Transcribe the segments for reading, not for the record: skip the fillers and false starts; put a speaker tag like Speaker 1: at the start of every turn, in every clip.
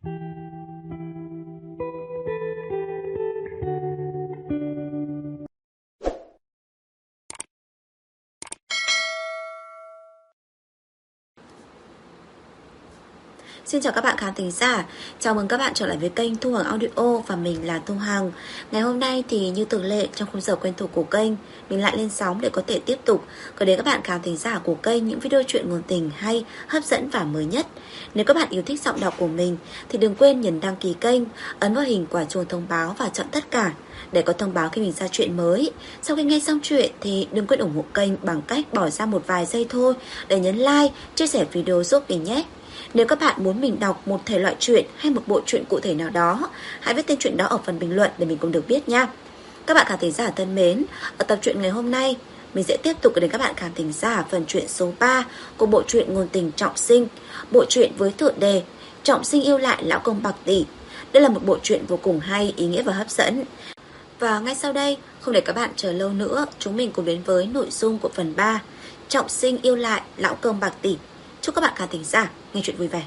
Speaker 1: Xin chào các bạn khán thính giả, chào mừng các bạn trở lại với kênh Thu Hằng Audio và mình là Thu Hằng. Ngày hôm nay thì như thường lệ trong khung giờ quen thuộc của kênh, mình lại lên sóng để có thể tiếp tục gửi đến các bạn khán thính giả của kênh những video truyện ngôn tình hay, hấp dẫn và mới nhất. Nếu các bạn yêu thích giọng đọc của mình thì đừng quên nhấn đăng ký kênh, ấn vào hình quả chuông thông báo và chọn tất cả để có thông báo khi mình ra chuyện mới. Sau khi nghe xong chuyện thì đừng quên ủng hộ kênh bằng cách bỏ ra một vài giây thôi để nhấn like, chia sẻ video giúp mình nhé. Nếu các bạn muốn mình đọc một thể loại truyện hay một bộ truyện cụ thể nào đó, hãy viết tên truyện đó ở phần bình luận để mình cũng được biết nha. Các bạn khán thính giả thân mến, ở tập truyện ngày hôm nay, mình sẽ tiếp tục đến các bạn khán thính giả phần truyện số 3 của bộ truyện ngôn tình Trọng Sinh. Bộ truyện với tựa đề Trọng Sinh yêu lại lão công bạc tỷ. Đây là một bộ truyện vô cùng hay, ý nghĩa và hấp dẫn. Và ngay sau đây, không để các bạn chờ lâu nữa, chúng mình cùng đến với nội dung của phần 3 Trọng Sinh yêu lại lão công bạc tỷ. Chúc các bạn khán thính giả nghe chuyện vui vẻ.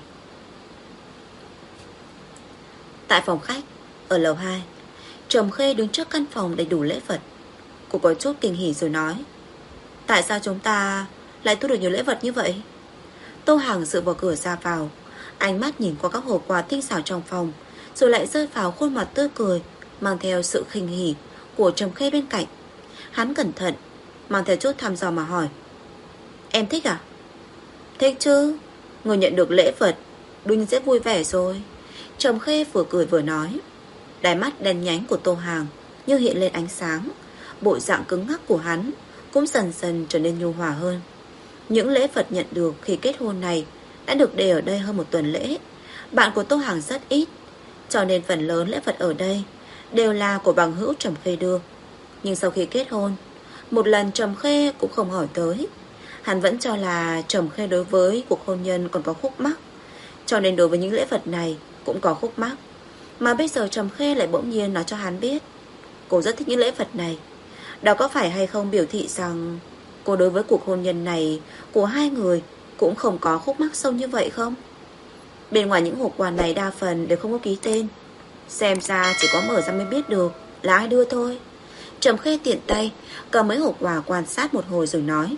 Speaker 1: Tại phòng khách ở lầu 2, Trầm Khê đứng trước căn phòng đầy đủ lễ vật. Cô có chút kinh hỉ rồi nói: tại sao chúng ta lại thu được nhiều lễ vật như vậy? Tô Hằng dựa vào cửa ra vào, ánh mắt nhìn qua các hộp quà tinh xảo trong phòng, rồi lại rơi vào khuôn mặt tươi cười mang theo sự khinh hỉ của Trầm Khê bên cạnh. Hắn cẩn thận mang theo chút thăm dò mà hỏi: em thích à? Thích chứ, người nhận được lễ vật đương nhiên sẽ vui vẻ rồi. Trầm Khê vừa cười vừa nói. Đáy mắt đen nhánh của Tô Hằng như hiện lên ánh sáng. Bộ dạng cứng ngắc của hắn cũng dần dần trở nên nhu hòa hơn. Những lễ vật nhận được khi kết hôn này đã được để ở đây hơn một tuần lễ. Bạn của Tô Hằng rất ít, cho nên phần lớn lễ vật ở đây đều là của bằng hữu Trầm Khê đưa. Nhưng sau khi kết hôn, một lần Trầm Khê cũng không hỏi tới. Hắn vẫn cho là Trầm Khê đối với cuộc hôn nhân còn có khúc mắc, cho nên đối với những lễ vật này cũng có khúc mắc. Mà bây giờ Trầm Khê lại bỗng nhiên nói cho hắn biết cô rất thích những lễ vật này. Đó có phải hay không biểu thị rằng cô đối với cuộc hôn nhân này của hai người cũng không có khúc mắc sâu như vậy không? Bên ngoài những hộp quà này đa phần đều không có ký tên, xem ra chỉ có mở ra mới biết được là ai đưa thôi. Trầm Khê tiện tay cầm mấy hộp quà quan sát một hồi rồi nói: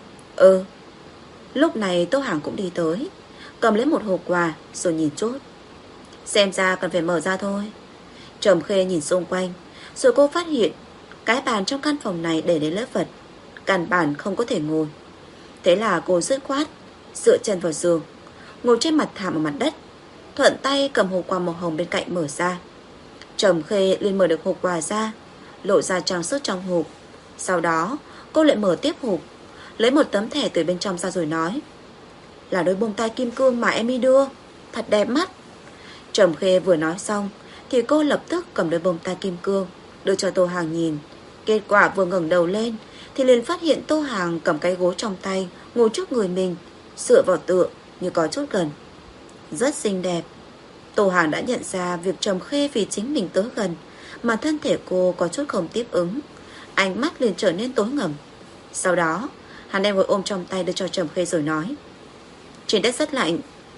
Speaker 1: Lúc này Tô Hằng cũng đi tới, cầm lấy một hộp quà rồi nhìn chút. Xem ra cần phải mở ra thôi. Trầm Khê nhìn xung quanh, rồi cô phát hiện cái bàn trong căn phòng này để đến lễ vật, căn bản không có thể ngồi. Thế là cô dứt khoát dựa chân vào giường, ngồi trên mặt thảm ở mặt đất, thuận tay cầm hộp quà màu hồng bên cạnh mở ra. Trầm Khê liền mở được hộp quà ra, lộ ra trang sức trong hộp. Sau đó cô lại mở tiếp hộp, lấy một tấm thẻ từ bên trong ra rồi nói: là đôi bông tai kim cương mà em đi đưa, thật đẹp mắt. Trầm Khê vừa nói xong thì cô lập tức cầm đôi bông tai kim cương đưa cho Tô Hằng nhìn. Kết quả vừa ngẩng đầu lên thì liền phát hiện Tô Hằng cầm cái gối trong tay, ngồi trước người mình, dựa vào tựa như có chút gần. Rất xinh đẹp. Tô Hằng đã nhận ra việc Trầm Khê vì chính mình tới gần mà thân thể cô có chút không tiếp ứng, ánh mắt liền trở nên tối ngầm. Sau đó hắn đem gối ôm trong tay đưa cho Trầm Khê rồi nói: trên đất rất lạnh.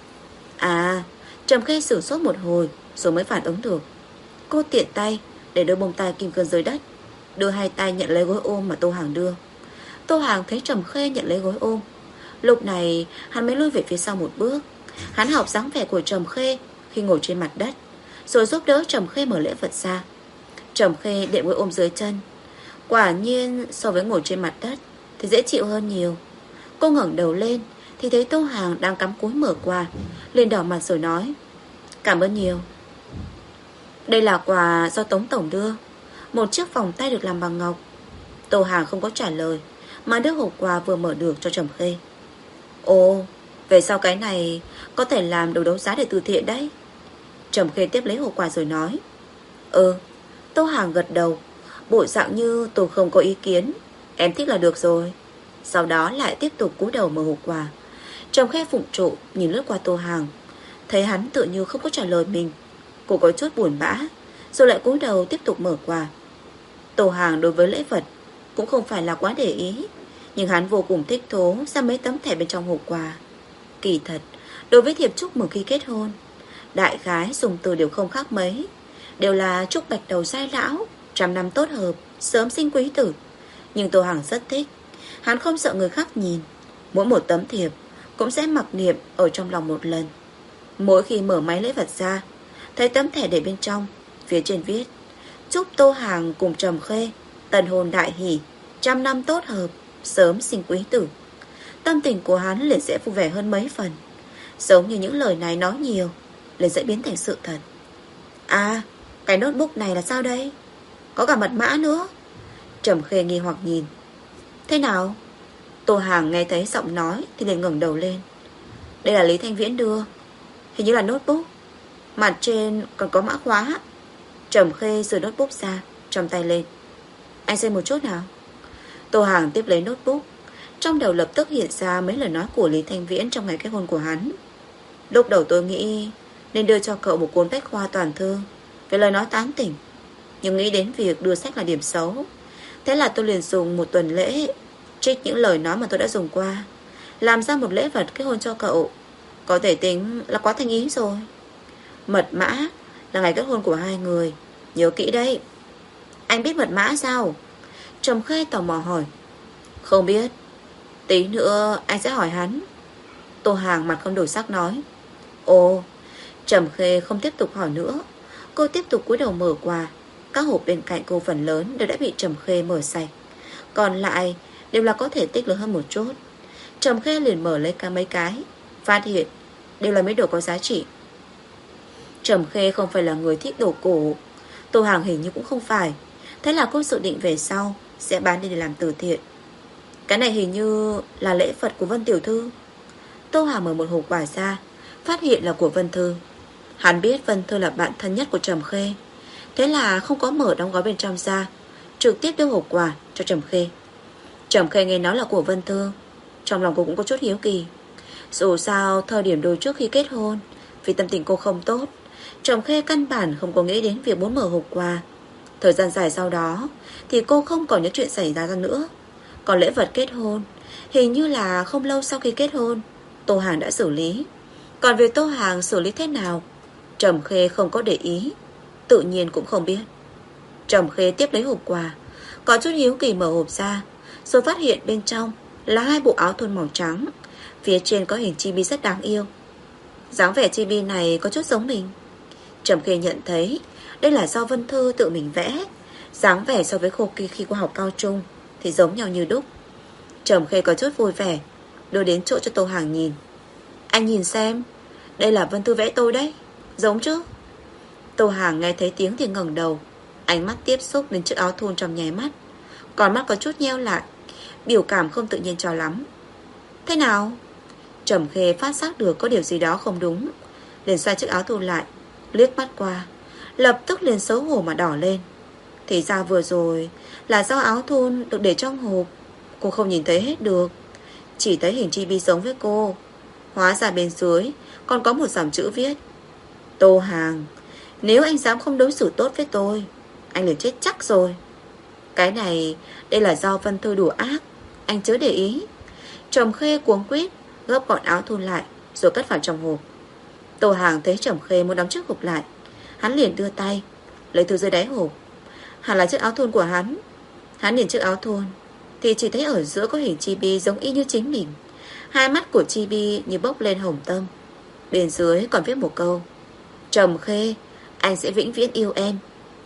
Speaker 1: Trầm Khê sửng sốt một hồi rồi mới phản ứng được. Cô tiện tay để đôi bông tai kim cương dưới đất, đưa hai tay nhận lấy gối ôm mà Tô Hằng đưa. Tô Hằng thấy Trầm Khê nhận lấy gối ôm, lúc này hắn mới lùi về phía sau một bước. Hắn học dáng vẻ của Trầm Khê khi ngồi trên mặt đất, rồi giúp đỡ Trầm Khê mở lễ vật ra. Trầm Khê đệm gối ôm dưới chân. Quả nhiên so với ngồi trên mặt đất thì dễ chịu hơn nhiều. Cô ngẩng đầu lên thì thấy Tô Hằng đang cắm cúi mở quà, liền đỏ mặt rồi nói: cảm ơn nhiều. Đây là quà do Tống Tổng đưa, một chiếc vòng tay được làm bằng ngọc. Tô Hằng không có trả lời mà đưa hộp quà vừa mở được cho Trầm Khê. Ồ, về sau cái này có thể làm đồ đấu giá để từ thiện đấy. Trầm Khê tiếp lấy hộp quà rồi nói: Tô Hằng gật đầu, bộ dạng như tôi không có ý kiến, em thích là được rồi. Sau đó lại tiếp tục cúi đầu mở hộp quà. Trầm Khê phụng trụ nhìn lướt qua Tô Hằng, thấy hắn tự như không có trả lời mình. Cô có chút buồn bã, rồi lại cúi đầu tiếp tục mở quà. Tô Hằng đối với lễ vật cũng không phải là quá để ý, nhưng hắn vô cùng thích thú ra mấy tấm thẻ bên trong hộp quà. Kỳ thật, đối với thiệp chúc mừng khi kết hôn, đại khái dùng từ đều không khác mấy, đều là chúc bạch đầu giai lão, trăm năm tốt hợp, sớm sinh quý tử. Nhưng Tô Hàng rất thích. Hắn không sợ người khác nhìn. Mỗi một tấm thiệp cũng sẽ mặc niệm ở trong lòng một lần. Mỗi khi mở máy lễ vật ra, thấy tấm thẻ để bên trong, phía trên viết: chúc Tô Hàng cùng Trầm Khê tân hôn đại hỷ, trăm năm tốt hợp, sớm sinh quý tử. Tâm tình của hắn liền sẽ vui vẻ hơn mấy phần. Giống như những lời này nói nhiều liền sẽ biến thành sự thật. À, cái notebook này là sao đây? Có cả mật mã nữa. Trầm Khê nghi hoặc nhìn. Thế nào? Tô Hàng nghe thấy giọng nói thì liền ngẩng đầu lên. Đây là Lý Thanh Viễn đưa. Hình như là notebook. Mặt trên còn có mã khóa. Trầm Khê giơ notebook ra trong tay lên. Anh xem một chút nào. Tô Hàng tiếp lấy notebook. Trong đầu lập tức hiện ra mấy lời nói của Lý Thanh Viễn trong ngày kết hôn của hắn. Lúc đầu tôi nghĩ nên đưa cho cậu một cuốn bách khoa toàn thư về lời nói tán tỉnh, nhưng nghĩ đến việc đưa sách là điểm xấu. Thế là tôi liền dùng một tuần lễ trích những lời nói mà tôi đã dùng qua, làm ra một lễ vật kết hôn cho cậu. Có thể tính là quá thành ý rồi. Mật mã là ngày kết hôn của hai người, nhớ kỹ đấy. Anh biết mật mã sao? Trầm Khê tò mò hỏi. Không biết. Tí nữa anh sẽ hỏi hắn. Tô Hàng mặt không đổi sắc nói. Ồ. Trầm Khê không tiếp tục hỏi nữa. Cô tiếp tục cúi đầu mở quà. Các hộp bên cạnh cô phần lớn đều đã bị Trầm Khê mở sạch, còn lại đều là có thể tích lớn hơn một chút. Trầm Khê liền mở lấy cả mấy cái, phát hiện đều là mấy đồ có giá trị. Trầm Khê không phải là người thích đồ cổ, Tô Hàng hình như cũng không phải. Thế là cô dự định về sau sẽ bán đi để làm từ thiện. Cái này hình như là lễ vật của Vân Tiểu Thư. Tô Hàng mở một hộp quà ra, phát hiện là của Vân Thư. Hắn biết Vân Thư là bạn thân nhất của Trầm Khê, thế là không có mở đóng gói bên trong ra, trực tiếp đưa hộp quà cho Trầm Khê. Trầm Khê nghe nói là của Vân Thư, trong lòng cô cũng có chút hiếu kỳ. Dù sao thời điểm đôi trước khi kết hôn, vì tâm tình cô không tốt, Trầm Khê căn bản không có nghĩ đến việc muốn mở hộp quà. Thời gian dài sau đó thì cô không còn những chuyện xảy ra nữa. Còn lễ vật kết hôn hình như là không lâu sau khi kết hôn Tô Hàng đã xử lý. Còn việc Tô Hàng xử lý thế nào, Trầm Khê không có để ý, tự nhiên cũng không biết. Trầm Khê tiếp lấy hộp quà, có chút hiếu kỳ mở hộp ra, rồi phát hiện bên trong là hai bộ áo thun màu trắng. Phía trên có hình chibi rất đáng yêu. Dáng vẻ chibi này có chút giống mình. Trầm Khê nhận thấy đây là do Vân Thư tự mình vẽ. Dáng vẻ so với Khô Kỳ khi qua học cao trung thì giống nhau như đúc. Trầm Khê có chút vui vẻ, đưa đến chỗ cho Tô Hàng nhìn. Anh nhìn xem, đây là Vân Thư vẽ tôi đấy, giống chứ? Tô Hàng nghe thấy tiếng thì ngẩng đầu, ánh mắt tiếp xúc đến chiếc áo thun trong nháy mắt, còn mắt có chút nheo lại, biểu cảm không tự nhiên cho lắm. Thế nào? Trầm Khê phát giác được có điều gì đó không đúng, liền xoay chiếc áo thun lại, liếc mắt qua, lập tức liền xấu hổ mà đỏ lên. Thì ra vừa rồi là do áo thun được để trong hộp, cô không nhìn thấy hết được, chỉ thấy hình chibi giống với cô. Hóa ra bên dưới còn có một dòng chữ viết: Tô Hàng, nếu anh dám không đối xử tốt với tôi, anh liền chết chắc rồi. Cái này, đây là do Vân Thư đùa ác, anh chớ để ý. Trầm Khê cuống quýt gấp gọn áo thun lại rồi cất vào trong hộp. Tô Hàng thấy Trầm Khê muốn đóng chiếc hộp lại, hắn liền đưa tay lấy từ dưới đáy hộp. Hẳn là chiếc áo thun của hắn. Hắn nhìn chiếc áo thun thì chỉ thấy ở giữa có hình chibi giống y như chính mình. Hai mắt của chibi như bốc lên hồng tâm. Bên dưới còn viết một câu: Trầm Khê, anh sẽ vĩnh viễn yêu em.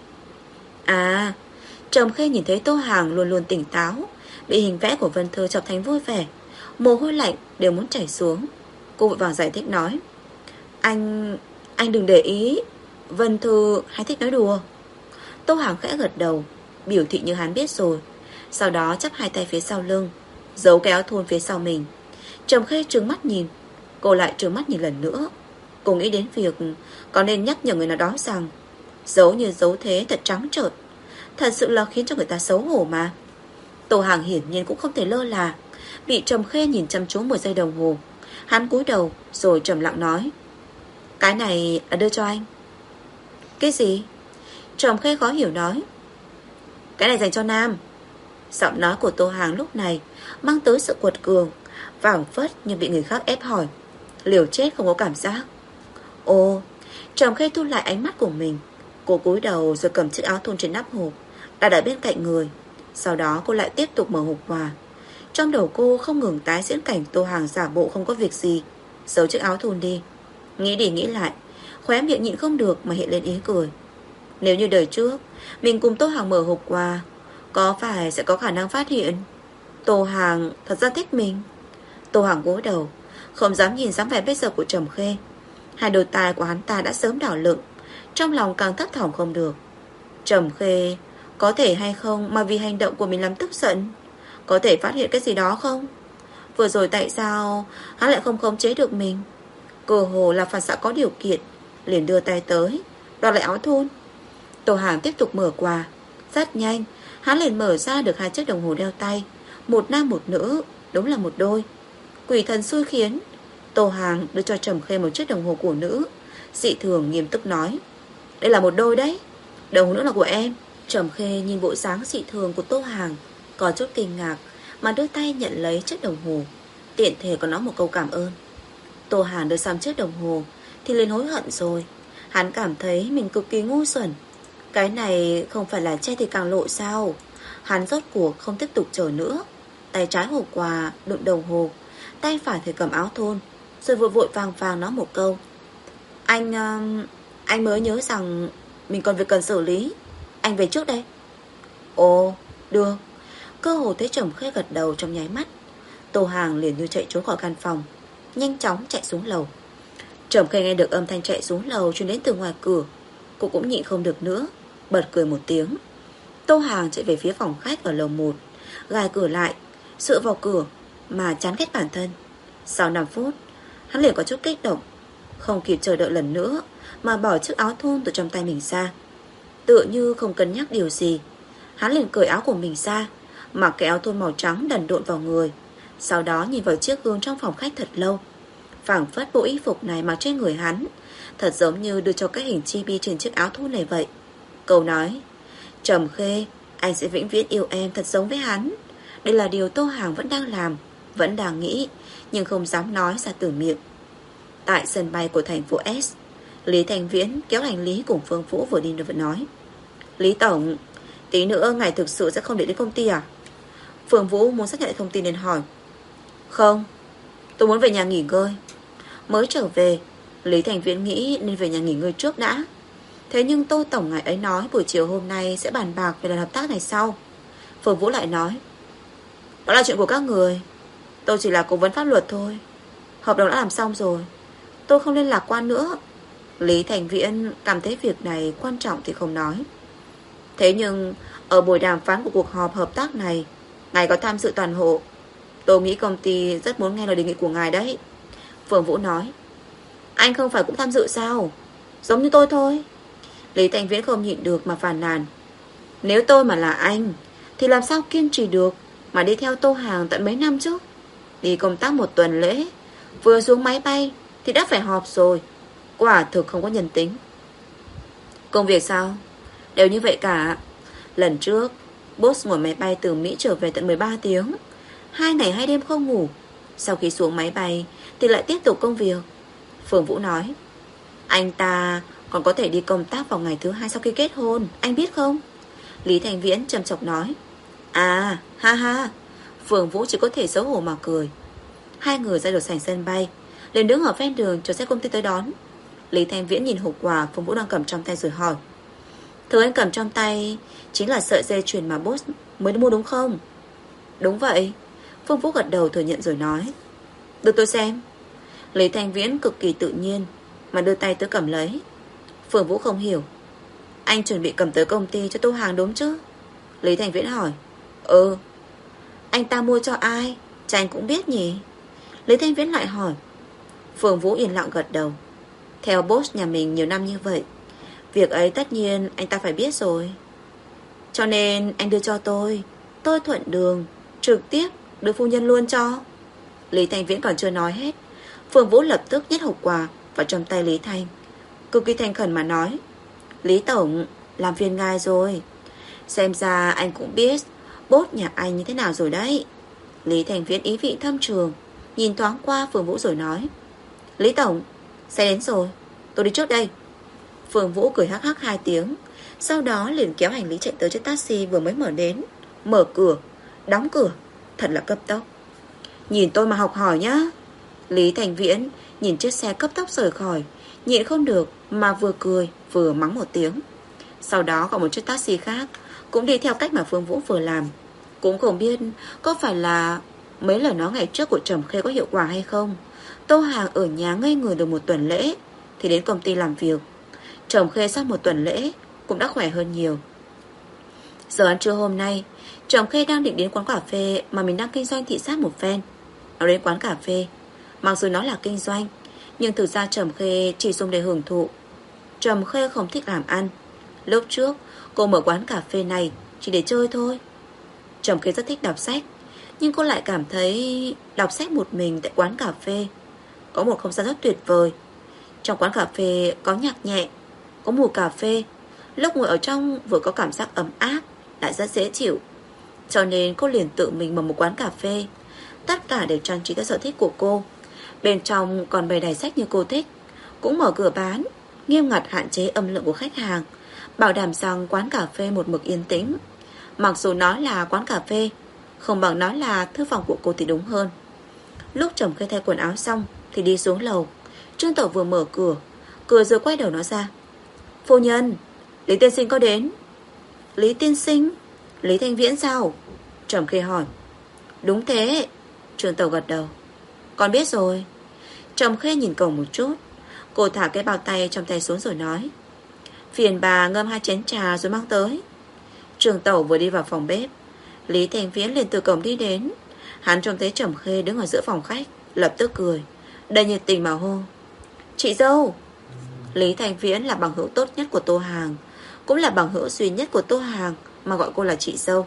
Speaker 1: À, Trầm Khê nhìn thấy Tô Hàng luôn luôn tỉnh táo, bị hình vẽ của Vân Thư chọc thành vui vẻ, mồ hôi lạnh đều muốn chảy xuống. Cô vội vàng giải thích nói: Anh đừng để ý, Vân Thư hay thích nói đùa. Tô Hàng khẽ gật đầu, biểu thị như hắn biết rồi. Sau đó chắp hai tay phía sau lưng, giấu cái áo thun phía sau mình. Trầm Khê trừng mắt nhìn, cô lại trừng mắt nhìn lần nữa. Cô nghĩ đến việc có nên nhắc nhở người nào đó rằng giấu như giấu thế thật trắng trợn, thật sự là khiến cho người ta xấu hổ mà. Tô Hàng hiển nhiên cũng không thể lơ là, bị Trầm Khê nhìn chăm chú 1 giây đồng hồ. Hắn cúi đầu rồi trầm lặng nói: Cái này đưa cho anh. Cái gì? Trầm Khê khó hiểu nói: Cái này dành cho Nam. Giọng nói của Tô Hàng lúc này mang tới sự quật cường, phảng phất như bị người khác ép hỏi, liều chết không có cảm giác. Ồ, Trầm Khê thu lại ánh mắt của mình. Cô cúi đầu rồi cầm chiếc áo thun trên nắp hộp đặt ở bên cạnh người. Sau đó cô lại tiếp tục mở hộp quà. Trong đầu cô không ngừng tái diễn cảnh Tô Hàng giả bộ không có việc gì, giấu chiếc áo thun đi. Nghĩ đi nghĩ lại, khóe miệng nhịn không được mà hiện lên ý cười. Nếu như đời trước mình cùng Tô Hàng mở hộp quà, có phải sẽ có khả năng phát hiện Tô Hàng thật ra thích mình? Tô Hàng gối đầu, không dám nhìn dáng vẻ bây giờ của Trầm Khê. Hai đôi tai của hắn ta đã sớm đỏ lựng, trong lòng càng thấp thỏm không được. Trầm Khê có thể hay không mà vì hành động của mình làm tức giận? Có thể phát hiện cái gì đó không? Vừa rồi tại sao hắn lại không khống chế được mình? Cơ hồ là phản xạ có điều kiện, liền đưa tay tới đoạt lại áo thun. Tô Hàng tiếp tục mở quà. Rất nhanh hắn liền mở ra được 2 chiếc đồng hồ đeo tay, một nam một nữ, đúng là một đôi. Quỷ thần xui khiến. Tô Hàng đưa cho Trầm Khê một chiếc đồng hồ của nữ, dị thường nghiêm túc nói: đây là một đôi đấy, đồng hồ nữ là của em. Trầm Khê nhìn bộ dáng dị thường của Tô Hàng, có chút kinh ngạc mà đưa tay nhận lấy chiếc đồng hồ, tiện thể còn nói một câu cảm ơn. Tô Hàng đưa xong chiếc đồng hồ thì liền hối hận rồi. Hắn cảm thấy mình cực kỳ ngu xuẩn. Cái này không phải là che thì càng lộ sao? Hắn rốt cuộc không tiếp tục chờ nữa. Tay trái hộp quà đựng đồng hồ, tay phải thì cầm áo thun, rồi vội vội vàng vàng nói một câu: Anh mới nhớ rằng mình còn việc cần xử lý, anh về trước đây. Ồ, được. Cơ hồ thấy Trầm Khê gật đầu trong nháy mắt, Tô Hàng liền như chạy trốn khỏi căn phòng, nhanh chóng chạy xuống lầu. Trầm Khê nghe được âm thanh chạy xuống lầu truyền đến từ ngoài cửa, cô cũng nhịn không được nữa, bật cười một tiếng. Tô Hàng chạy về phía phòng khách ở lầu 1, gài cửa lại, dựa vào cửa mà chán ghét bản thân. Sau 5 phút, hắn liền có chút kích động, không kịp chờ đợi lần nữa mà bỏ chiếc áo thun từ trong tay mình ra. Tựa như không cân nhắc điều gì, hắn liền cởi áo của mình ra, mặc cái áo thun màu trắng đần độn vào người. Sau đó nhìn vào chiếc gương trong phòng khách thật lâu. Phảng phất bộ y phục này mặc trên người hắn thật giống như đưa cho cái hình chibi trên chiếc áo thun này vậy. Câu nói Trầm Khê, anh sẽ vĩnh viễn yêu em thật giống với hắn. Đây là điều Tô Hàng vẫn đang làm, vẫn đang nghĩ, nhưng không dám nói ra từ miệng. Tại sân bay của thành phố S, Lý Thành Viễn kéo hành lý cùng Phương Vũ vừa đi vừa nói: Lý Tổng, tí nữa ngài thực sự sẽ không để đến công ty à? Phương Vũ muốn xác nhận thông tin nên hỏi: Không, tôi muốn về nhà nghỉ ngơi. Mới trở về, Lý Thành Viễn nghĩ nên về nhà nghỉ ngơi trước đã. Thế nhưng Tô Tổng ngài ấy nói buổi chiều hôm nay sẽ bàn bạc về lần hợp tác này sau. Phương Vũ lại nói: Đó là chuyện của các người, tôi chỉ là cố vấn pháp luật thôi. Hợp đồng đã làm xong rồi, tôi không nên lạc quan nữa. Lý Thành Viễn cảm thấy việc này quan trọng thì không nói. Thế nhưng ở buổi đàm phán của cuộc họp hợp tác này, ngài có tham dự toàn hộ. Tôi nghĩ công ty rất muốn nghe lời đề nghị của ngài đấy. Phương Vũ nói: Anh không phải cũng tham dự sao? Giống như tôi thôi. Lý Thành Viễn không nhịn được mà phàn nàn: Nếu tôi mà là anh thì làm sao kiên trì được mà đi theo Tô Hàng tận mấy năm chứ? Đi công tác 1 tuần lễ, vừa xuống máy bay thì đã phải họp rồi. Quả thực không có nhân tính. Công việc sao? Đều như vậy cả. Lần trước boss ngồi máy bay từ Mỹ trở về tận 13 tiếng, 2 ngày 2 đêm không ngủ. Sau khi xuống máy bay thì lại tiếp tục công việc. Phương Vũ nói: Anh ta còn có thể đi công tác vào ngày thứ 2 sau khi kết hôn, anh biết không? Lý Thành Viễn trầm trọng nói: À, ha ha. Phương Vũ chỉ có thể xấu hổ mà cười. Hai người ra được sảnh sân bay, liền đứng ở ven đường chờ xe công ty tới đón. Lý Thành Viễn nhìn hộp quà Phương Vũ đang cầm trong tay rồi hỏi: Thứ anh cầm trong tay chính là sợi dây chuyền mà boss mới mua đúng không? Đúng vậy. Phương Vũ gật đầu thừa nhận rồi nói: Đưa tôi xem. Lý Thành Viễn cực kỳ tự nhiên mà đưa tay tới cầm lấy. Phương Vũ không hiểu: Anh chuẩn bị cầm tới công ty cho Tô Hàng đúng chứ? Lý Thành Viễn hỏi: Ừ. Anh ta mua cho ai? Chắc anh cũng biết nhỉ? Lý Thành Viễn lại hỏi. Phương Vũ yên lặng gật đầu. Theo boss nhà mình nhiều năm như vậy, việc ấy tất nhiên anh ta phải biết rồi. Cho nên anh đưa cho tôi thuận đường trực tiếp đưa phu nhân luôn cho. Lý Thành Viễn còn chưa nói hết, Phương Vũ lập tức nhét hộp quà vào trong tay Lý Thành, cực kỳ thành khẩn mà nói: Lý Tổng, làm phiền ngài rồi. Xem ra anh cũng biết boss nhà anh như thế nào rồi đấy. Lý Thành Viễn ý vị thâm trường nhìn thoáng qua Phương Vũ rồi nói: Lý Tổng, xe đến rồi, tôi đi trước đây. Phương Vũ cười hắc hắc 2 tiếng, sau đó liền kéo hành lý chạy tới chiếc taxi vừa mới mở đến. Mở cửa, đóng cửa, thật là cấp tốc. Nhìn tôi mà học hỏi nhá. Lý Thành Viễn nhìn chiếc xe cấp tốc rời khỏi, nhịn không được mà vừa cười vừa mắng một tiếng. Sau đó gọi một chiếc taxi khác, cũng đi theo cách mà Phương Vũ vừa làm. Cũng không biết có phải là mấy lời nói ngày trước của Trầm Khê có hiệu quả hay không. Tô Hàng ở nhà ngây người được 1 tuần lễ thì đến công ty làm việc. Trầm Khê sau 1 tuần lễ cũng đã khỏe hơn nhiều. Giờ ăn trưa hôm nay, Trầm Khê đang định đến quán cà phê mà mình đang kinh doanh thị sát một phen. Nó đến quán cà phê, mặc dù nó là kinh doanh, nhưng thực ra Trầm Khê chỉ dùng để hưởng thụ. Trầm Khê không thích làm ăn. Lúc trước cô mở quán cà phê này chỉ để chơi thôi. Trầm Khê rất thích đọc sách, nhưng cô lại cảm thấy đọc sách một mình tại quán cà phê có một không gian rất tuyệt vời. Trong quán cà phê có nhạc nhẹ, có mùi cà phê. Lúc ngồi ở trong vừa có cảm giác ấm áp, lại rất dễ chịu. Cho nên cô liền tự mình mở một quán cà phê. Tất cả đều trang trí theo sở thích của cô. Bên trong còn bày đầy sách như cô thích. Cũng mở cửa bán, nghiêm ngặt hạn chế âm lượng của khách hàng, bảo đảm rằng quán cà phê một mực yên tĩnh. Mặc dù nói là quán cà phê, không bằng nói là thư phòng của cô thì đúng hơn. Lúc Trầm Khê thay quần áo xong thì đi xuống lầu. Trương Tẩu vừa mở cửa, cười rồi quay đầu nói ra: Phu nhân, Lý tiên sinh có đến. Lý tiên sinh? Lý Thanh Viễn sao? Trầm Khê hỏi. Đúng thế, Trương Tẩu gật đầu. Con biết rồi. Trầm Khê nhìn cổng một chút. Cô thả cái bao tay trong tay xuống rồi nói: Phiền bà ngâm 2 chén trà rồi mang tới. Trương Tẩu vừa đi vào phòng bếp, Lý Thanh Viễn liền từ cổng đi đến. Hắn trông thấy Trầm Khê đứng ở giữa phòng khách, lập tức cười, đầy nhiệt tình mà hô: Chị dâu. Lý Thanh Viễn là bằng hữu tốt nhất của Tô Hàng, cũng là bằng hữu duy nhất của Tô Hàng mà gọi cô là chị dâu.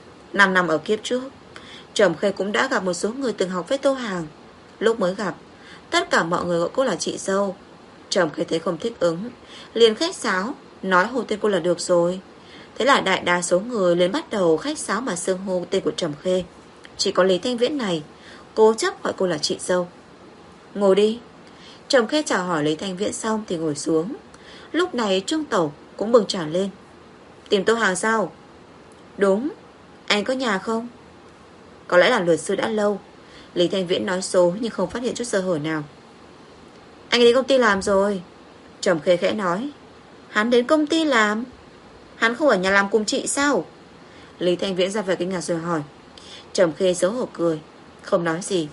Speaker 1: 5 năm ở kiếp trước, Trầm Khê cũng đã gặp một số người từng học với Tô Hàng. Lúc mới gặp, tất cả mọi người gọi cô là chị dâu. Trầm Khê thấy không thích ứng, liền khách sáo nói hô tên cô là được rồi. Thế là đại đa số người liền bắt đầu khách sáo mà xưng hô tên của Trầm Khê. Chỉ có Lý Thanh Viễn này cố chấp gọi cô là chị dâu. Ngồi đi. Trầm Khê chào hỏi Lý Thanh Viễn xong thì ngồi xuống. Lúc này Trương Tẩu cũng bưng trà lên. Tìm Tô Hàng sao? Đúng. Anh có nhà không? Có lẽ là luật sư đã lâu. Lý Thanh Viễn nói số nhưng không phát hiện chút sơ hở nào. Anh ấy đến công ty làm rồi. Trầm Khê khẽ nói. Hắn đến công ty làm? Hắn không ở nhà làm cùng chị sao? Lý Thanh Viễn ra vẻ kinh ngạc rồi hỏi. Trầm Khê xấu hổ cười, không nói gì.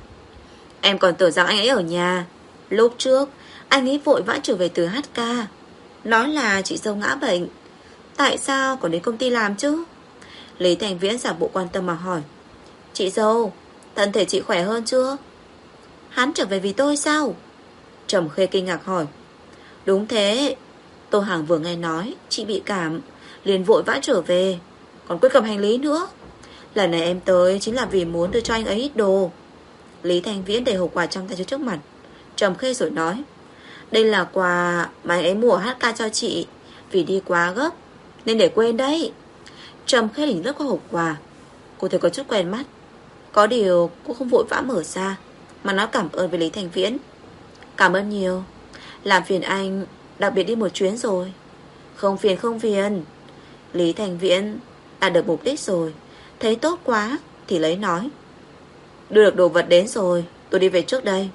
Speaker 1: Em còn tưởng rằng anh ấy ở nhà. Lúc trước anh ấy vội vã trở về từ HK, nói là chị dâu ngã bệnh. Tại sao còn đến công ty làm chứ? Lý Thanh Viễn giả bộ quan tâm mà hỏi. Chị dâu, thân thể chị khỏe hơn chưa? Hắn trở về vì tôi sao? Trầm Khê kinh ngạc hỏi. Đúng thế. Tô Hàng vừa nghe nói chị bị cảm, liền vội vã trở về, còn quyết cầm hành lý nữa. Lần này em tới chính là vì muốn đưa cho anh ấy ít đồ. Lý Thanh Viễn để hộp quà trong tay trước mặt Trầm Khê rồi nói. Đây là quà mà anh ấy mua ở HK cho chị, vì đi quá gấp nên để quên đấy. Trầm Khê nhìn lướt qua hộp quà, cô thấy có chút quen mắt. Có điều cô không vội vã mở ra mà nói cảm ơn với Lý Thanh Viễn. Cảm ơn nhiều, làm phiền anh đặc biệt đi một chuyến rồi. Không phiền không phiền. Lý Thanh Viễn đạt được mục đích rồi, thấy tốt quá thì lấy nói. Đưa được đồ vật đến rồi, tôi đi về trước đây.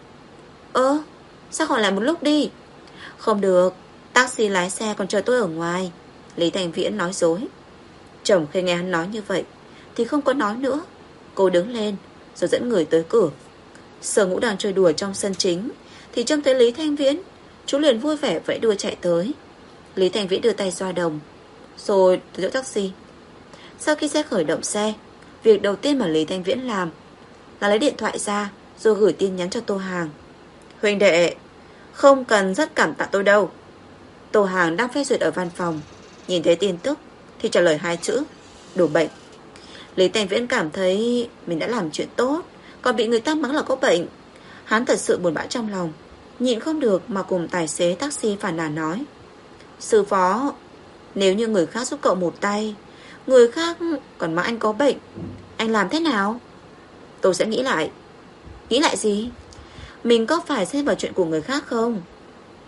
Speaker 1: Sao còn lại một lúc đi? Không được, taxi lái xe còn chờ tôi ở ngoài. Lý Thanh Viễn nói dối. Chồng khi nghe hắn nói như vậy thì không có nói nữa. Cô đứng lên rồi dẫn người tới cửa. Sở Ngũ đang chơi đùa trong sân chính thì trông thấy Lý Thanh Viễn, chú liền vui vẻ vẫy đuôi chạy tới. Lý Thanh Viễn đưa tay xoa đồng rồi tới chỗ taxi. Sau khi xe khởi động xe, việc đầu tiên mà Lý Thanh Viễn làm là lấy điện thoại ra rồi gửi tin nhắn cho Tô Hàng. Huynh đệ, không cần rất cảm tạ tôi đâu. Tô Hàng đang phê duyệt ở văn phòng, nhìn thấy tin tức thì trả lời 2 chữ: đổ bệnh. Lý Thanh Viễn cảm thấy mình đã làm chuyện tốt, còn bị người ta mắng là có bệnh. Hắn thật sự buồn bã trong lòng, nhịn không được mà cùng tài xế taxi phàn nàn nói. Sư phó, nếu như người khác giúp cậu một tay, người khác còn mắng anh có bệnh, anh làm thế nào? Tôi sẽ nghĩ lại. Nghĩ lại gì? Mình có phải xen vào chuyện của người khác không?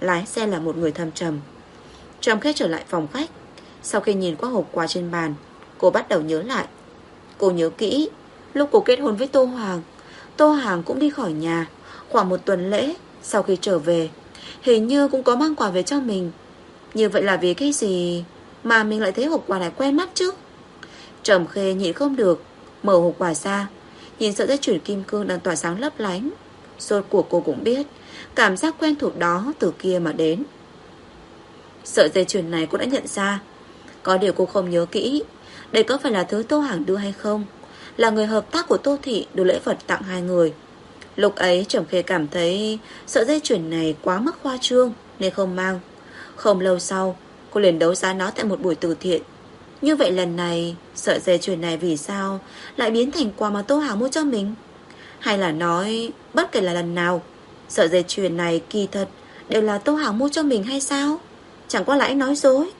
Speaker 1: lái xe là một người thâm trầm. Trầm Khê trở lại phòng khách. Sau khi nhìn qua hộp quà trên bàn, cô bắt đầu nhớ lại. Cô nhớ kỹ, lúc cô kết hôn với Tô Hoàng, Tô Hoàng cũng đi khỏi nhà. Khoảng một tuần lễ sau khi trở về, hình như cũng có mang quà về cho mình. Như vậy là vì cái gì mà mình lại thấy hộp quà này quen mắt chứ? Trầm Khê nhịn không được, mở hộp quà ra, nhìn sợi dây chuyền kim cương đang tỏa sáng lấp lánh. Rốt cuộc cô cũng biết cảm giác quen thuộc đó từ kia mà đến. Sợi dây chuyền này cô đã nhận ra. Có điều cô không nhớ kỹ đây có phải là thứ Tô Hàng đưa hay không, là người hợp tác của Tô Thị đưa lễ vật tặng hai người. Lúc ấy Trầm Khê cảm thấy sợi dây chuyền này quá mức khoa trương nên không mang. Không lâu sau, cô liền đấu giá nó tại một buổi từ thiện. Như vậy lần này sợi dây chuyền này vì sao lại biến thành quà mà Tô Hàng mua cho mình? Hay là nói bất kể là lần nào, sợi dây chuyền này kỳ thật đều là Tô Hàng mua cho mình hay sao? Chẳng qua là anh nói dối.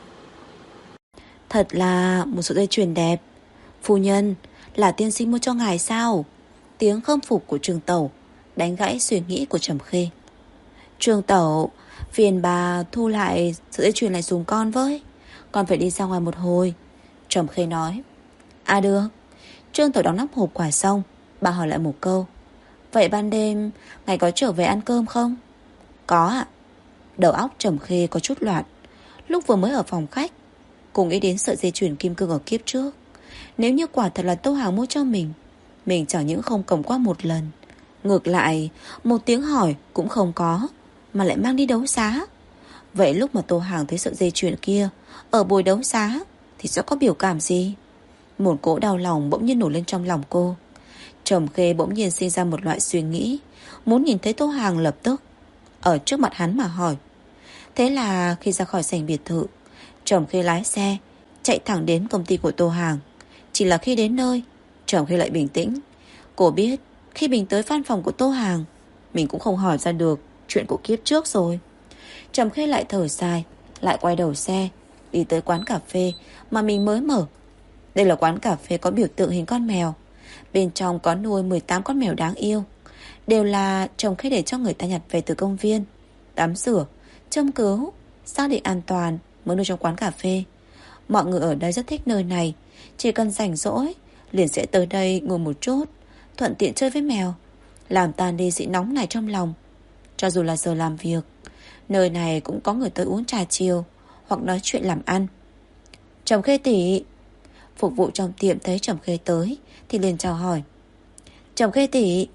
Speaker 1: Thật là một sợi dây chuyền đẹp. Phu nhân, là tiên sinh mua cho ngài sao? Tiếng khâm phục của Trương Tẩu đánh gãy suy nghĩ của Trầm Khê. Trương Tẩu, phiền bà thu lại sợi dây chuyền này dùng con với. Con phải đi ra ngoài một hồi, Trầm Khê nói. À được. Trương Tẩu đóng nắp hộp quà xong, bà hỏi lại một câu. Vậy ban đêm ngài có trở về ăn cơm không? Có ạ. Đầu óc Trầm Khê có chút loạn. Lúc vừa mới ở phòng khách, cô nghĩ đến sợi dây chuyền kim cương ở kiếp trước. Nếu như quả thật là Tô Hàng mua cho mình chẳng những không cầm qua một lần, ngược lại một tiếng hỏi cũng không có, mà lại mang đi đấu giá. Vậy lúc mà Tô Hàng thấy sợi dây chuyền kia ở buổi đấu giá thì sẽ có biểu cảm gì? Một cỗ đau lòng bỗng nhiên nổi lên trong lòng cô. Trầm Khê bỗng nhiên sinh ra một loại suy nghĩ, muốn nhìn thấy Tô Hàng lập tức ở trước mặt hắn mà hỏi. Thế là khi ra khỏi sảnh biệt thự, Trầm Khê lái xe chạy thẳng đến công ty của Tô Hàng. Chỉ là khi đến nơi, Trầm Khê lại bình tĩnh. Cô biết khi mình tới văn phòng của Tô Hàng, mình cũng không hỏi ra được chuyện của kiếp trước rồi. Trầm Khê lại thở dài, lại quay đầu xe đi tới quán cà phê mà mình mới mở. Đây là quán cà phê có biểu tượng hình con mèo. Bên trong có nuôi 18 con mèo đáng yêu. Đều là Trầm Khê để cho người ta nhặt về từ công viên, tắm rửa, châm cứu, xác định an toàn mới nuôi trong quán cà phê. Mọi người ở đây rất thích nơi này. Chỉ cần rảnh rỗi liền sẽ tới đây ngồi một chút, thuận tiện chơi với mèo, làm tan đi sự nóng này trong lòng. Cho dù là giờ làm việc, nơi này cũng có người tới uống trà chiều hoặc nói chuyện làm ăn. Trầm Khê tỷ. Phục vụ trong tiệm thấy Trầm Khê tới thì liền chào hỏi. Trầm Khê tỷ,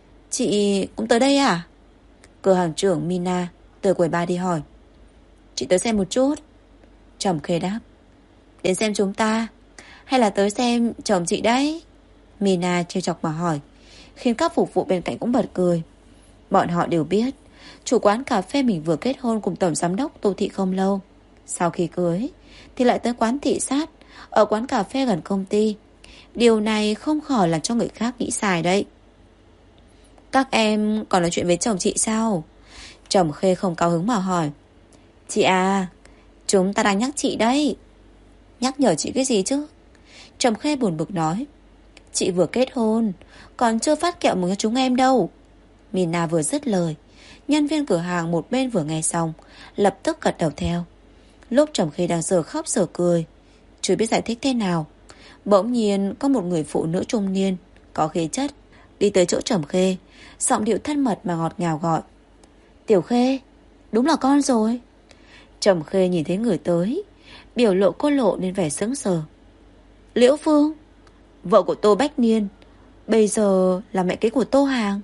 Speaker 1: chị cũng tới đây à? Cửa hàng trưởng Mina từ quầy bar đi hỏi. Chị tới xem một chút, Trầm Khê đáp. Đến xem chúng ta hay là tới xem chồng chị đấy? Mina trêu chọc mà hỏi, khiến các phục vụ bên cạnh cũng bật cười. Bọn họ đều biết chủ quán cà phê mình vừa kết hôn cùng tổng giám đốc Tô Thị không lâu. Sau khi cưới thì lại tới quán thị sát ở quán cà phê gần công ty. Điều này không khỏi làm cho người khác nghĩ sai đấy. Các em còn nói chuyện với chồng chị sao? Trầm Khê không cao hứng mà hỏi. Chị à, chúng ta đang nhắc chị đấy. Nhắc nhở chị cái gì chứ? Trầm Khê buồn bực nói. Chị vừa kết hôn, còn chưa phát kẹo mừng cho chúng em đâu. Mina vừa dứt lời, nhân viên cửa hàng một bên vừa nghe xong lập tức gật đầu theo. Lúc Trầm Khê đang giờ khóc giờ cười, chưa biết giải thích thế nào, bỗng nhiên có một người phụ nữ trung niên có khí chất đi tới chỗ Trầm Khê, giọng điệu thân mật mà ngọt ngào gọi. Tiểu Khê, đúng là con rồi. Trầm Khê nhìn thấy người tới, biểu lộ cô lộ nên vẻ sững sờ. Liễu Phương, vợ của Tô Bách Niên, bây giờ là mẹ kế của Tô Hàng.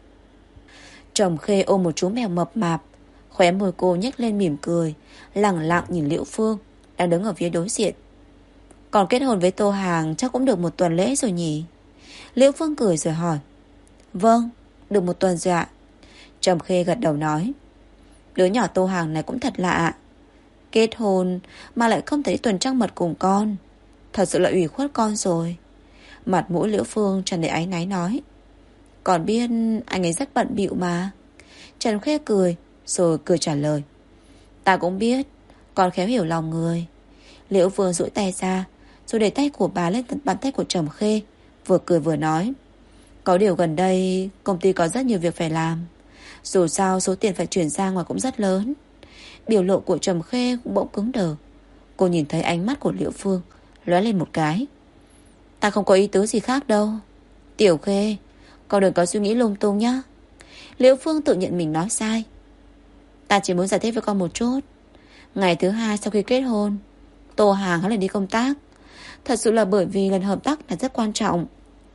Speaker 1: Trầm Khê ôm một chú mèo mập mạp, khóe môi cô nhếch lên mỉm cười, lẳng lặng nhìn Liễu Phương đang đứng ở phía đối diện. Còn kết hôn với Tô Hàng chắc cũng được một tuần lễ rồi nhỉ? Liễu Phương cười rồi hỏi. Vâng, được một tuần rồi ạ. Trầm Khê gật đầu nói. Đứa nhỏ Tô Hàng này cũng thật lạ, kết hôn mà lại không thấy tuần trăng mật cùng con, thật sự là ủy khuất con rồi. Mặt mũi Liễu Phương tràn đầy áy náy nói. Còn biết anh ấy rất bận bịu mà. Trầm Khê cười rồi cười trả lời. Ta cũng biết, con khéo hiểu lòng người. Liễu Phương duỗi tay ra rồi để tay của bà lên bàn tay của Trầm Khê, vừa cười vừa nói. Có điều gần đây công ty có rất nhiều việc phải làm, Dù sao số tiền phải chuyển ra ngoài cũng rất lớn. Biểu lộ của Trầm Khê cũng bỗng cứng đờ. Cô nhìn thấy ánh mắt của Liễu Phương lóe lên một cái. Ta không có ý tứ gì khác đâu. Tiểu Khê, con đừng có suy nghĩ lung tung nhá. Liễu Phương tự nhận mình nói sai. Ta chỉ muốn giải thích với con một chút. Ngày thứ 2 sau khi kết hôn, Tô Hàng hắn lại đi công tác. Thật sự là bởi vì lần hợp tác là rất quan trọng,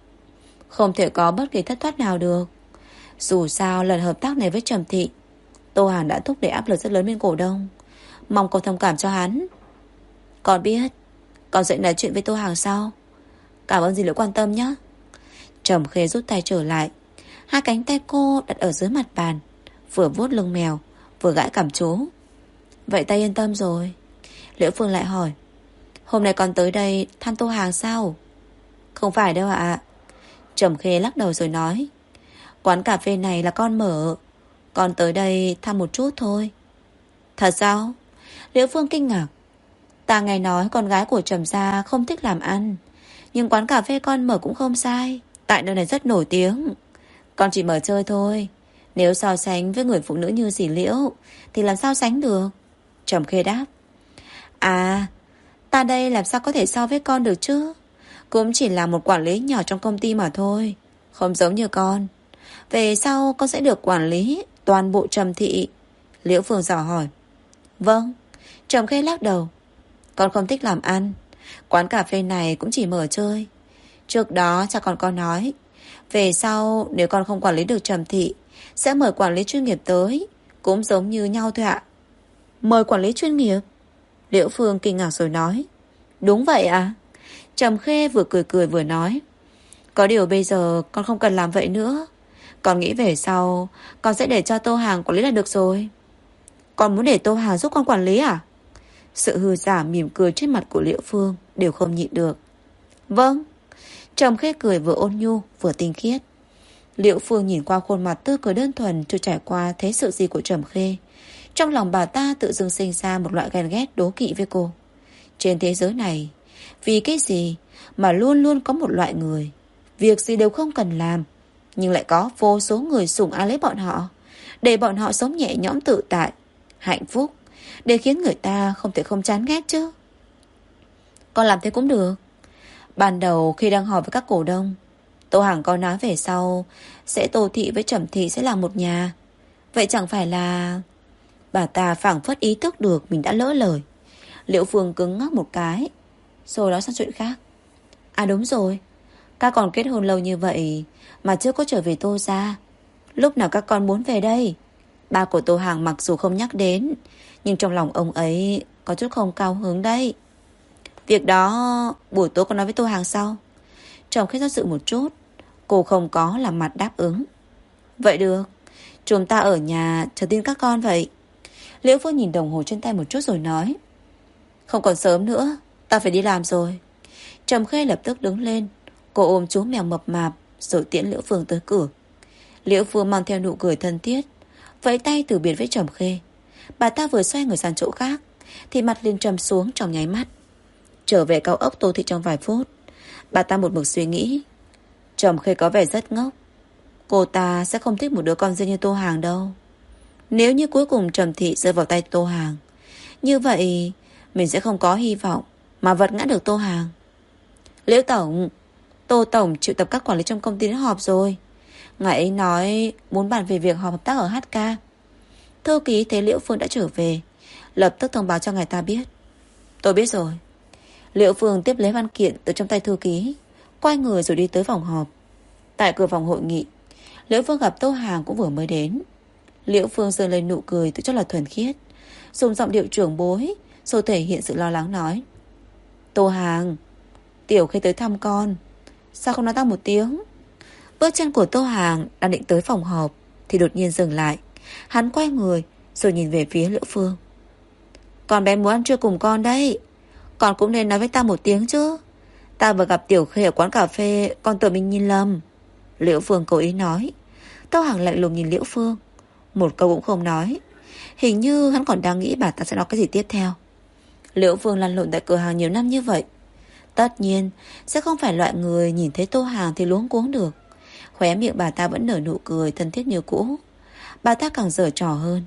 Speaker 1: không thể có bất kỳ thất thoát nào được. Dù sao lần hợp tác này với Trầm Thị, Tô Hàng đã thúc đẩy áp lực rất lớn bên cổ đông. Mong cô thông cảm cho hắn. Con biết. Con sẽ nói chuyện với Tô Hàng sau. Cảm ơn dì Liễu quan tâm nhé. Trầm Khê rút tay trở lại. Hai cánh tay cô đặt ở dưới mặt bàn, vừa vuốt lưng mèo vừa gãi cằm chố. Vậy ta yên tâm rồi. Liễu Phương lại hỏi, hôm nay con tới đây thăm Tô Hàng sao? Không phải đâu ạ. Trầm Khê lắc đầu rồi nói, quán cà phê này là con mở, con tới đây thăm một chút thôi. Thật sao? Liễu Phương kinh ngạc. Ta nghe nói con gái của Trầm gia không thích làm ăn, nhưng quán cà phê con mở cũng không sai. Tại nơi này rất nổi tiếng. Con chỉ mở chơi thôi. Nếu so sánh với người phụ nữ như dì Liễu thì làm sao sánh được? Trầm Khê đáp. À, ta đây làm sao có thể so với con được chứ? Cũng chỉ là một quản lý nhỏ trong công ty mà thôi, không giống như con. Về sau con sẽ được quản lý toàn bộ Trầm Thị. Liễu Phương dò hỏi. Vâng. Trầm Khê lắc đầu. Con không thích làm ăn, quán cà phê này cũng chỉ mở chơi. Trước đó cha con nói, về sau nếu con không quản lý được Trầm Thị, sẽ mời quản lý chuyên nghiệp tới. Cũng giống như nhau thôi ạ. Mời quản lý chuyên nghiệp? Liễu Phương kinh ngạc rồi nói. Đúng vậy à? Trầm Khê vừa cười vừa nói. Có điều bây giờ con không cần làm vậy nữa. Con nghĩ về sau con sẽ để cho Tô Hàng quản lý là được rồi. Con muốn để Tô Hàng giúp con quản lý à? Sự hư giả mỉm cười trên mặt của Liễu Phương đều không nhịn được. Vâng. Trầm Khê cười vừa ôn nhu vừa tinh khiết. Liễu Phương nhìn qua khuôn mặt tươi cười đơn thuần chưa trải qua thế sự gì của Trầm Khê. Trong lòng bà ta tự dưng sinh ra một loại ghen ghét đố kỵ với cô. Trên thế giới này, vì cái gì mà luôn luôn có một loại người việc gì đều không cần làm, nhưng lại có vô số người sủng ái lấy bọn họ, để bọn họ sống nhẹ nhõm tự tại, hạnh phúc, để khiến người ta không thể không chán ghét chứ. Con làm thế cũng được. Ban đầu khi đang họp với các cổ đông, Tô Hàng có nói về sau sẽ Tô Thị với Trầm Thị sẽ là một nhà. Vậy chẳng phải là... Bà ta phảng phất ý thức được mình đã lỡ lời. Liễu Phương cứng ngắc một cái, rồi nói sang chuyện khác. À đúng rồi, các con kết hôn lâu như vậy mà chưa có trở về Tô gia. Lúc nào các con muốn về đây? Ba của Tô Hàng mặc dù không nhắc đến, nhưng trong lòng ông ấy có chút không cao hứng đấy. Việc đó buổi tối con nói với Tô Hàng sau. Trầm Khê do dự một chút, cô không có làm mặt đáp ứng. Vậy được, chúng ta ở nhà chờ tin các con vậy. Liễu Phương nhìn đồng hồ trên tay một chút rồi nói. Không còn sớm nữa, ta phải đi làm rồi. Trầm Khê lập tức đứng lên. Cô ôm chú mèo mập mạp rồi tiễn Liễu Phương tới cửa. Liễu Phương mang theo nụ cười thân thiết, vẫy tay từ biệt với Trầm Khê. Bà ta vừa xoay người sang chỗ khác thì mặt liền trầm xuống trong nháy mắt. Trở về cao ốc Tô Thị trong vài phút, bà ta một mực suy nghĩ. Trầm Khê có vẻ rất ngốc. Cô ta sẽ không thích một đứa con riêng như Tô Hàng đâu. Nếu như cuối cùng Trầm Thị rơi vào tay Tô Hàng, như vậy mình sẽ không có hy vọng mà vật ngã được Tô Hàng. Liễu Tổng, Tô Tổng triệu tập các quản lý trong công ty đến họp rồi. Ngài ấy nói muốn bàn về việc họp hợp tác ở HK. Thư ký thấy Liễu Phương đã trở về, lập tức thông báo cho ngài ta biết. Tôi biết rồi. Liễu Phương tiếp lấy văn kiện từ trong tay thư ký, quay người rồi đi tới phòng họp. Tại cửa phòng hội nghị, Liễu Phương gặp Tô Hàng cũng vừa mới đến. Liễu Phương giơ lên nụ cười tự cho là thuần khiết, dùng giọng điệu trưởng bối rồi thể hiện sự lo lắng nói. Tô Hàng, Tiểu Khê tới thăm con, sao không nói tao một tiếng? Bước chân của Tô Hàng đang định tới phòng họp thì đột nhiên dừng lại. Hắn quay người rồi nhìn về phía Liễu Phương. Con bé muốn ăn trưa cùng con đấy, con cũng nên nói với tao một tiếng chứ. Ta vừa gặp Tiểu Khê ở quán cà phê, con tưởng mình nhìn lầm. Liễu Phương cố ý nói. Tô Hàng lạnh lùng nhìn Liễu Phương, một câu cũng không nói. Hình như hắn còn đang nghĩ bà ta sẽ nói cái gì tiếp theo. Liễu Phương lăn lộn tại cửa hàng nhiều năm như vậy, tất nhiên sẽ không phải loại người nhìn thấy Tô Hàng thì luống cuống được. Khóe miệng bà ta vẫn nở nụ cười thân thiết như cũ. Bà ta càng giở trò hơn.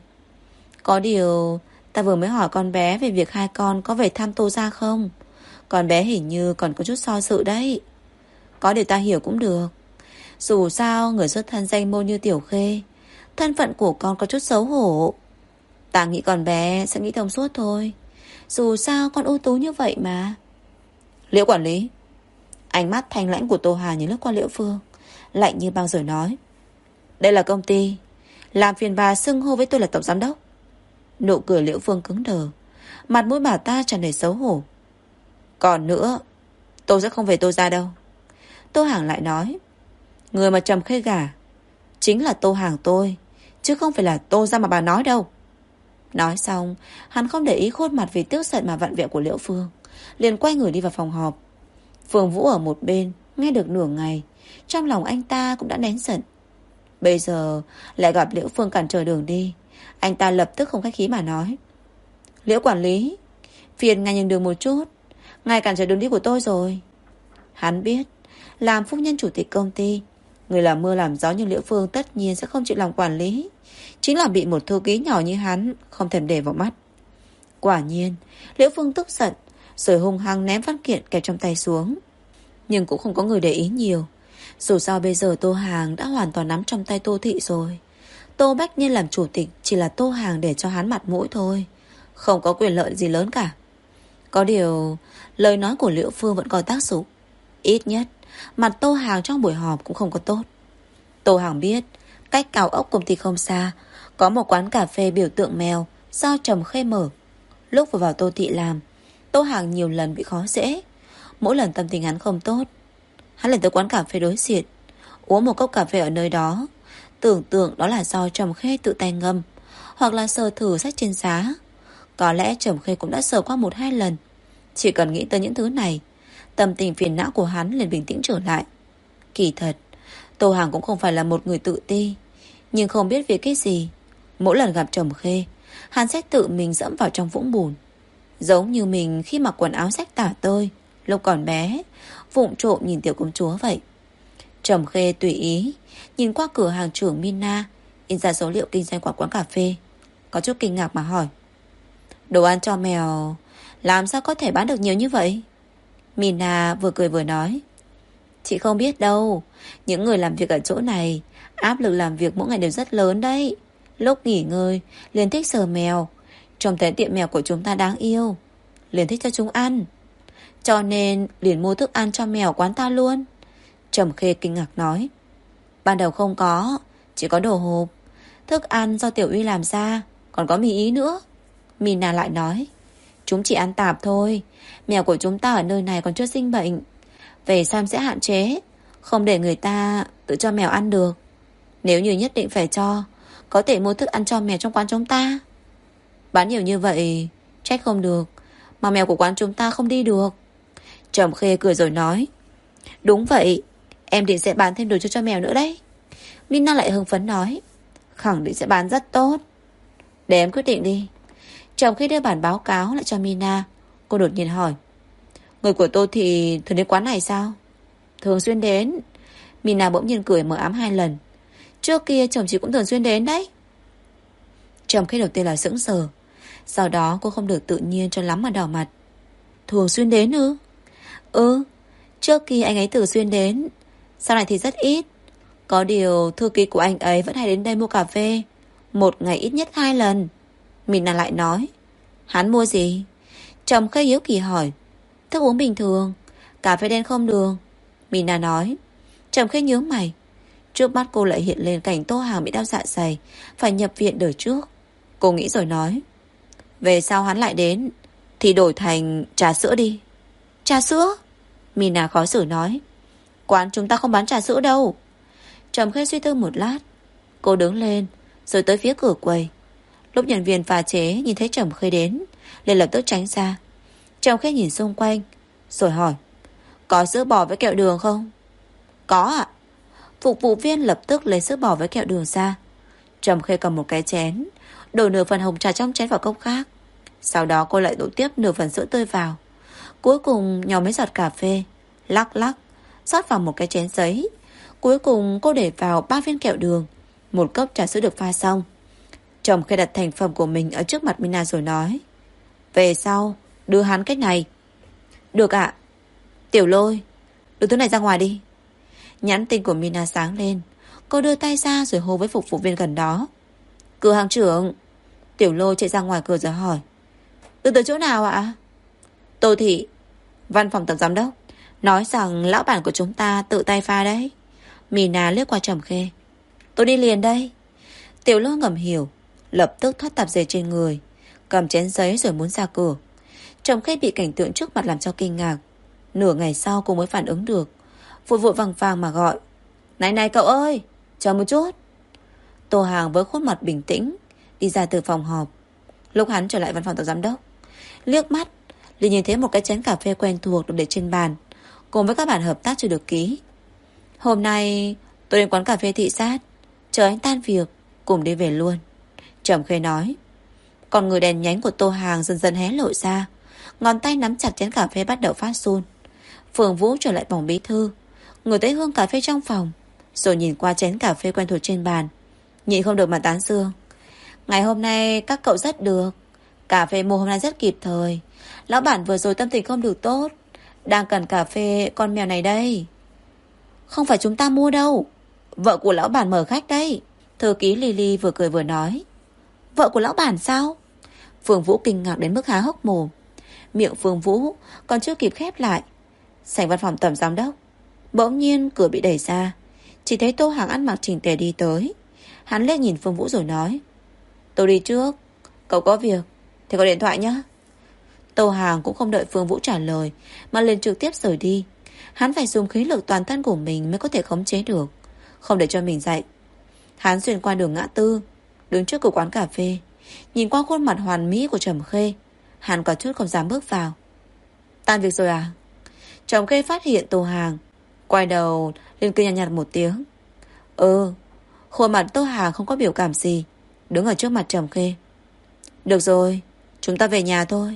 Speaker 1: Có điều ta vừa mới hỏi con bé về việc hai con có về thăm Tô gia không. Con bé hình như còn có chút so sự đấy. Có điều ta hiểu cũng được. Dù sao người xuất thân danh môn như Tiểu Khê, thân phận của con có chút xấu hổ. Ta nghĩ con bé sẽ nghĩ thông suốt thôi. Dù sao con ưu tú như vậy mà. Liễu quản lý. Ánh mắt thanh lãnh của Tô Hà nhìn lướt qua Liễu Phương, lạnh như băng rồi nói: đây là công ty, làm phiền bà xưng hô với tôi là tổng giám đốc. Nụ cười Liễu Phương cứng đờ, mặt mũi bà ta tràn đầy xấu hổ. Còn nữa, tôi sẽ không về Tô gia đâu. Tô Hàng lại nói: người mà Trầm Khê gả chính là Tô Hàng tôi, chứ không phải là Tô gia mà bà nói đâu. Nói xong, hắn không để ý khuôn mặt vì tức giận mà vặn vẹo của Liễu Phương, liền quay người đi vào phòng họp. Phương Vũ ở một bên nghe được nửa ngày, trong lòng anh ta cũng đã nén giận. Bây giờ lại gặp Liễu Phương cản trở đường đi, anh ta lập tức không khách khí mà nói: Liễu quản lý, phiền ngài nhường đường một chút, ngài cản trở đường đi của tôi rồi. Hắn biết làm phu nhân chủ tịch công ty, người làm mưa làm gió như Liễu Phương tất nhiên sẽ không chịu lòng quản lý, chính là bị một thư ký nhỏ như hắn không thèm để vào mắt. Quả nhiên Liễu Phương tức giận rồi hung hăng ném văn kiện kẹp trong tay xuống. Nhưng cũng không có người để ý nhiều. Dù sao bây giờ Tô Hàng đã hoàn toàn nắm trong tay Tô Thị rồi. Tô Bách Nhiên làm chủ tịch chỉ là Tô Hàng để cho hắn mặt mũi thôi, không có quyền lợi gì lớn cả. Có điều lời nói của Liễu Phương vẫn có tác dụng. Ít nhất mặt Tô Hàng trong buổi họp cũng không có tốt. Tô Hàng biết cách cao ốc công ty không xa có một quán cà phê biểu tượng mèo do Trầm Khê mở. Lúc vừa vào Tô Thị làm, Tô Hàng nhiều lần bị khó dễ. Mỗi lần tâm tình hắn không tốt, hắn lên tới quán cà phê đối diện, uống một cốc cà phê ở nơi đó, tưởng tượng đó là do Trầm Khê tự tay ngâm, hoặc là sờ thử sách trên giá. Có lẽ Trầm Khê cũng đã sờ qua 1-2 lần. Chỉ cần nghĩ tới những thứ này, tâm tình phiền não của hắn liền bình tĩnh trở lại. Kỳ thật Tô Hàng cũng không phải là một người tự ti, nhưng không biết vì cái gì, mỗi lần gặp Trầm Khê, hắn sẽ tự mình dẫm vào trong vũng bùn. Giống như mình khi mặc quần áo rách tả tơi lúc còn bé, vụng trộm nhìn tiểu công chúa vậy. Trầm Khê tùy ý nhìn qua cửa hàng trưởng Mina in ra số liệu kinh doanh của quán cà phê, có chút kinh ngạc mà hỏi: đồ ăn cho mèo làm sao có thể bán được nhiều như vậy? Mina vừa cười vừa nói: chị không biết đâu, những người làm việc ở chỗ này áp lực làm việc mỗi ngày đều rất lớn đấy. Lúc nghỉ ngơi liền thích sờ mèo, trông thấy tiệm mèo của chúng ta đáng yêu, liền thích cho chúng ăn, cho nên liền mua thức ăn cho mèo quán ta luôn. Trầm Khê kinh ngạc nói: ban đầu không có, chỉ có đồ hộp, thức ăn do Tiểu Uy làm ra, còn có mì ý nữa. Mina lại nói: chúng chỉ ăn tạp thôi, mèo của chúng ta ở nơi này còn chưa sinh bệnh, về Sam sẽ hạn chế, không để người ta tự cho mèo ăn được. Nếu như nhất định phải cho, có thể mua thức ăn cho mèo trong quán chúng ta. Bán nhiều như vậy trách không được mà mèo của quán chúng ta không đi được. Trầm Khê cười rồi nói: đúng vậy, em định sẽ bán thêm đồ cho mèo nữa đấy. Mina lại hưng phấn nói: khẳng định sẽ bán rất tốt. Để em quyết định đi. Trầm Khê đưa bản báo cáo lại cho Mina. Cô đột nhiên hỏi: người của Tô thì thường đến quán này sao? Thường xuyên đến. Mina bỗng nhiên cười mờ ám 2 lần. Trước kia chồng chị cũng thường xuyên đến đấy. Trầm Khê đầu tiên là sững sờ, sau đó cô không được tự nhiên cho lắm mà đỏ mặt. Thường xuyên đến ư? Ừ, trước kia anh ấy thường xuyên đến, sau này thì rất ít. Có điều thư ký của anh ấy vẫn hay đến đây mua cà phê, một ngày ít nhất 2 lần. Mina lại nói: hắn mua gì? Trầm Khê hiếu kỳ hỏi: thức uống bình thường, cà phê đen không đường. Mina nói. Trầm Khê nhớ mày. Trước mắt cô lại hiện lên cảnh Tô Hàng bị đau dạ dày, phải nhập viện đời trước. Cô nghĩ rồi nói: về sau hắn lại đến thì đổi thành trà sữa đi. Trà sữa? Mina khó xử nói: quán chúng ta không bán trà sữa đâu. Trầm Khê suy tư một lát, cô đứng lên rồi tới phía cửa quầy. Lúc nhân viên pha chế nhìn thấy Trầm Khê đến, liền lập tức tránh ra. Trầm Khê nhìn xung quanh rồi hỏi: có sữa bò với kẹo đường không? Có ạ. Phục vụ viên lập tức lấy sữa bò với kẹo đường ra. Trầm Khê cầm một cái chén, đổ nửa phần hồng trà trong chén vào cốc khác. Sau đó cô lại đổ tiếp nửa phần sữa tươi vào. Cuối cùng nhỏ mấy giọt cà phê, lắc lắc rót vào một cái chén giấy. Cuối cùng cô để vào 3 viên kẹo đường, Một cốc trà sữa được pha xong, Trầm Khê đặt thành phẩm của mình ở trước mặt Mina rồi nói: về sau đưa hắn cái này. Được ạ. Tiểu Lôi, đưa thứ này ra ngoài đi. Nhãn tình của Mina sáng lên. Cô đưa tay ra rồi hô với phục vụ viên gần đó: cửa hàng trưởng. Tiểu Lôi chạy ra ngoài cửa rồi hỏi: đưa tới chỗ nào ạ? Tô Thị, văn phòng tổng giám đốc, nói rằng lão bản của chúng ta tự tay pha đấy. Mina liếc qua Trầm Khê: tôi đi liền đây. Tiểu Lôi ngầm hiểu, lập tức thoát tạp dề trên người, cầm chén giấy rồi muốn ra cửa. Trầm Khê bị cảnh tượng trước mặt làm cho kinh ngạc. Nửa ngày sau cô mới phản ứng được, vội vội vàng vàng mà gọi: này này cậu ơi, chờ một chút. Tô Hàng với khuôn mặt bình tĩnh đi ra từ phòng họp. Lúc hắn trở lại văn phòng tổng giám đốc, liếc mắt liền nhìn thấy một cái chén cà phê quen thuộc được để trên bàn, cùng với các bản hợp tác chưa được ký. Hôm nay tôi đến quán cà phê thị sát, chờ anh tan việc cùng đi về luôn, Trầm Khê nói. Còn người đèn nhánh của Tô Hàng dần dần hé lộ ra, ngón tay nắm chặt chén cà phê bắt đầu phát run. Phượng Vũ trở lại phòng bí thư, ngửi thấy hương cà phê trong phòng, rồi nhìn qua chén cà phê quen thuộc trên bàn, nhịn không được mà tán dương: ngày hôm nay các cậu rất được. Cà phê mua hôm nay rất kịp thời. Lão bản vừa rồi tâm tình không được tốt, đang cần cà phê con mèo này đây. Không phải chúng ta mua đâu, vợ của lão bản mời khách đấy. Thư ký Lily vừa cười vừa nói. Vợ của lão bản sao? Phương Vũ kinh ngạc đến mức há hốc mồm. Miệng Phương Vũ còn chưa kịp khép lại, sảnh văn phòng tổng giám đốc bỗng nhiên cửa bị đẩy ra. Chỉ thấy Tô Hàng ăn mặc chỉnh tề đi tới. Hắn liếc nhìn Phương Vũ rồi nói: tôi đi trước, cậu có việc thì gọi điện thoại nhé. Tô Hàng cũng không đợi Phương Vũ trả lời mà liền trực tiếp rời đi. Hắn phải dùng khí lực toàn thân của mình mới có thể khống chế được, không để cho mình dậy. Hắn xuyên qua đường ngã tư, đứng trước cửa quán cà phê, nhìn qua khuôn mặt hoàn mỹ của Trầm Khê. Hắn có chút không dám bước vào. Tan việc rồi à? Trầm Khê phát hiện Tô Hàng, quay đầu liền cười nhạt nhạt một tiếng. Khuôn mặt Tô Hàng không có biểu cảm gì, đứng ở trước mặt Trầm Khê. Được rồi, chúng ta về nhà thôi.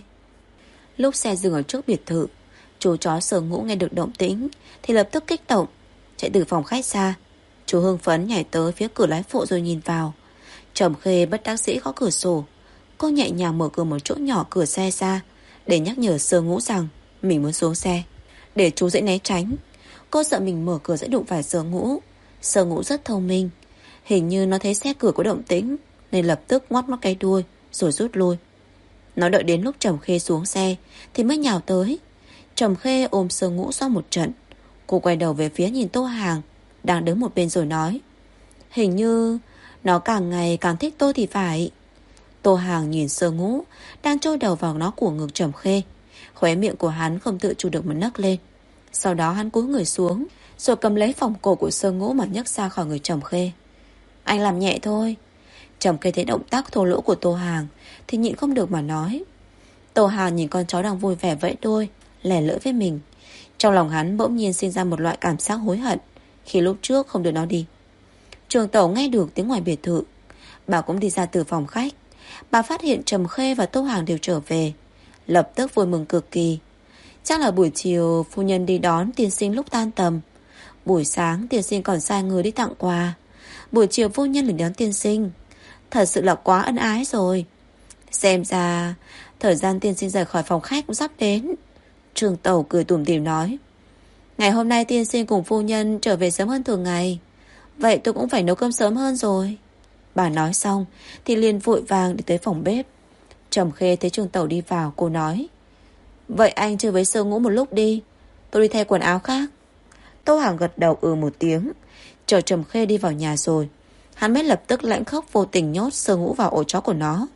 Speaker 1: Lúc xe dừng ở trước biệt thự, chú chó Sở Ngũ nghe được động tĩnh thì lập tức kích động, chạy từ phòng khách ra. Chú hưng phấn nhảy tới phía cửa lái phụ rồi nhìn vào. Trầm Khê bất đắc dĩ gõ cửa sổ. Cô nhẹ nhàng mở cửa một chỗ nhỏ cửa xe ra, để nhắc nhở Sở Ngũ rằng mình muốn xuống xe, để chú dễ né tránh. Cô sợ mình mở cửa sẽ đụng phải Sở Ngũ. Sở Ngũ rất thông minh, hình như nó thấy xe cửa có động tĩnh nên lập tức ngoắc ngoắc cái đuôi rồi rút lui. Nó đợi đến lúc Trầm Khê xuống xe thì mới nhào tới. Trầm Khê ôm Sở Ngũ sau một trận. Cô quay đầu về phía nhìn Tô Hàng đang đứng một bên rồi nói: hình như nó càng ngày càng thích tôi thì phải. Tô Hàng nhìn Sở Ngũ đang trôi đầu vào nó của ngực Trầm Khê, khóe miệng của hắn không tự chủ được mà nấc lên. Sau đó hắn cúi người xuống, rồi cầm lấy vòng cổ của Sở Ngũ mà nhấc ra khỏi người Trầm Khê. Anh làm nhẹ thôi. Trầm Khê thấy động tác thô lỗ của Tô Hàng thì nhịn không được mà nói. Tô Hàng nhìn con chó đang vui vẻ vẫy đuôi, lẻ lưỡi với mình. Trong lòng hắn bỗng nhiên sinh ra một loại cảm giác hối hận khi lúc trước không đưa nó đi. Trường Tẩu nghe được tiếng ngoài biệt thự, bà cũng đi ra từ phòng khách. Bà phát hiện Trầm Khê và Tô Hàng đều trở về, lập tức vui mừng cực kỳ. Chắc là buổi chiều phu nhân đi đón tiên sinh lúc tan tầm. Buổi sáng tiên sinh còn sai người đi tặng quà, buổi chiều phu nhân liền đón tiên sinh. Thật sự là quá ân ái rồi. Xem ra thời gian tiên sinh rời khỏi phòng khách cũng sắp đến. Trường Tẩu cười tủm tỉm nói: ngày hôm nay tiên sinh cùng phu nhân trở về sớm hơn thường ngày, vậy tôi cũng phải nấu cơm sớm hơn rồi. Bà nói xong thì liền vội vàng đi tới phòng bếp. Trầm Khê thấy Trường Tẩu đi vào, cô nói: vậy anh chơi với Sở Ngũ một lúc đi, tôi đi thay quần áo khác. Tô Hàng gật đầu một tiếng. Chờ Trầm Khê đi vào nhà rồi, hắn mới lập tức lãnh khốc vô tình nhốt Sở Ngũ vào ổ chó của nó.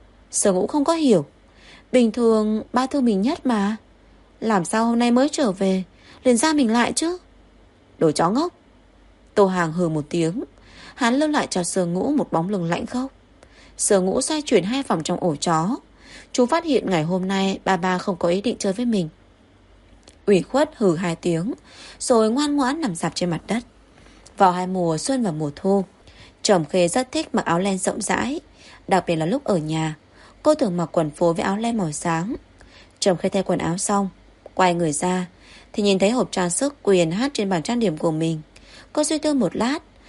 Speaker 1: Sở Ngũ không có hiểu, bình thường ba thương mình nhất mà, làm sao hôm nay mới trở về liền ra mình lại chứ? Đồ chó ngốc. Tô Hàng hừ một tiếng. Hắn lưu lại cho Sở Ngũ một bóng lưng lãnh khốc. Sở Ngũ xoay chuyển 2 vòng trong ổ chó. Chú phát hiện ngày hôm nay ba không có ý định chơi với mình. Ủy khuất hừ 2 tiếng, rồi ngoan ngoãn nằm rạp trên mặt đất. Vào 2 mùa xuân và mùa thu, Trầm Khê rất thích mặc áo len rộng rãi, đặc biệt là lúc ở nhà. Cô thường mặc quần phối với áo len màu sáng. Trầm Khê thay quần áo xong, quay người ra thì nhìn thấy hộp trang sức quyền hát trên bàn trang điểm của mình. Cô suy tư một lát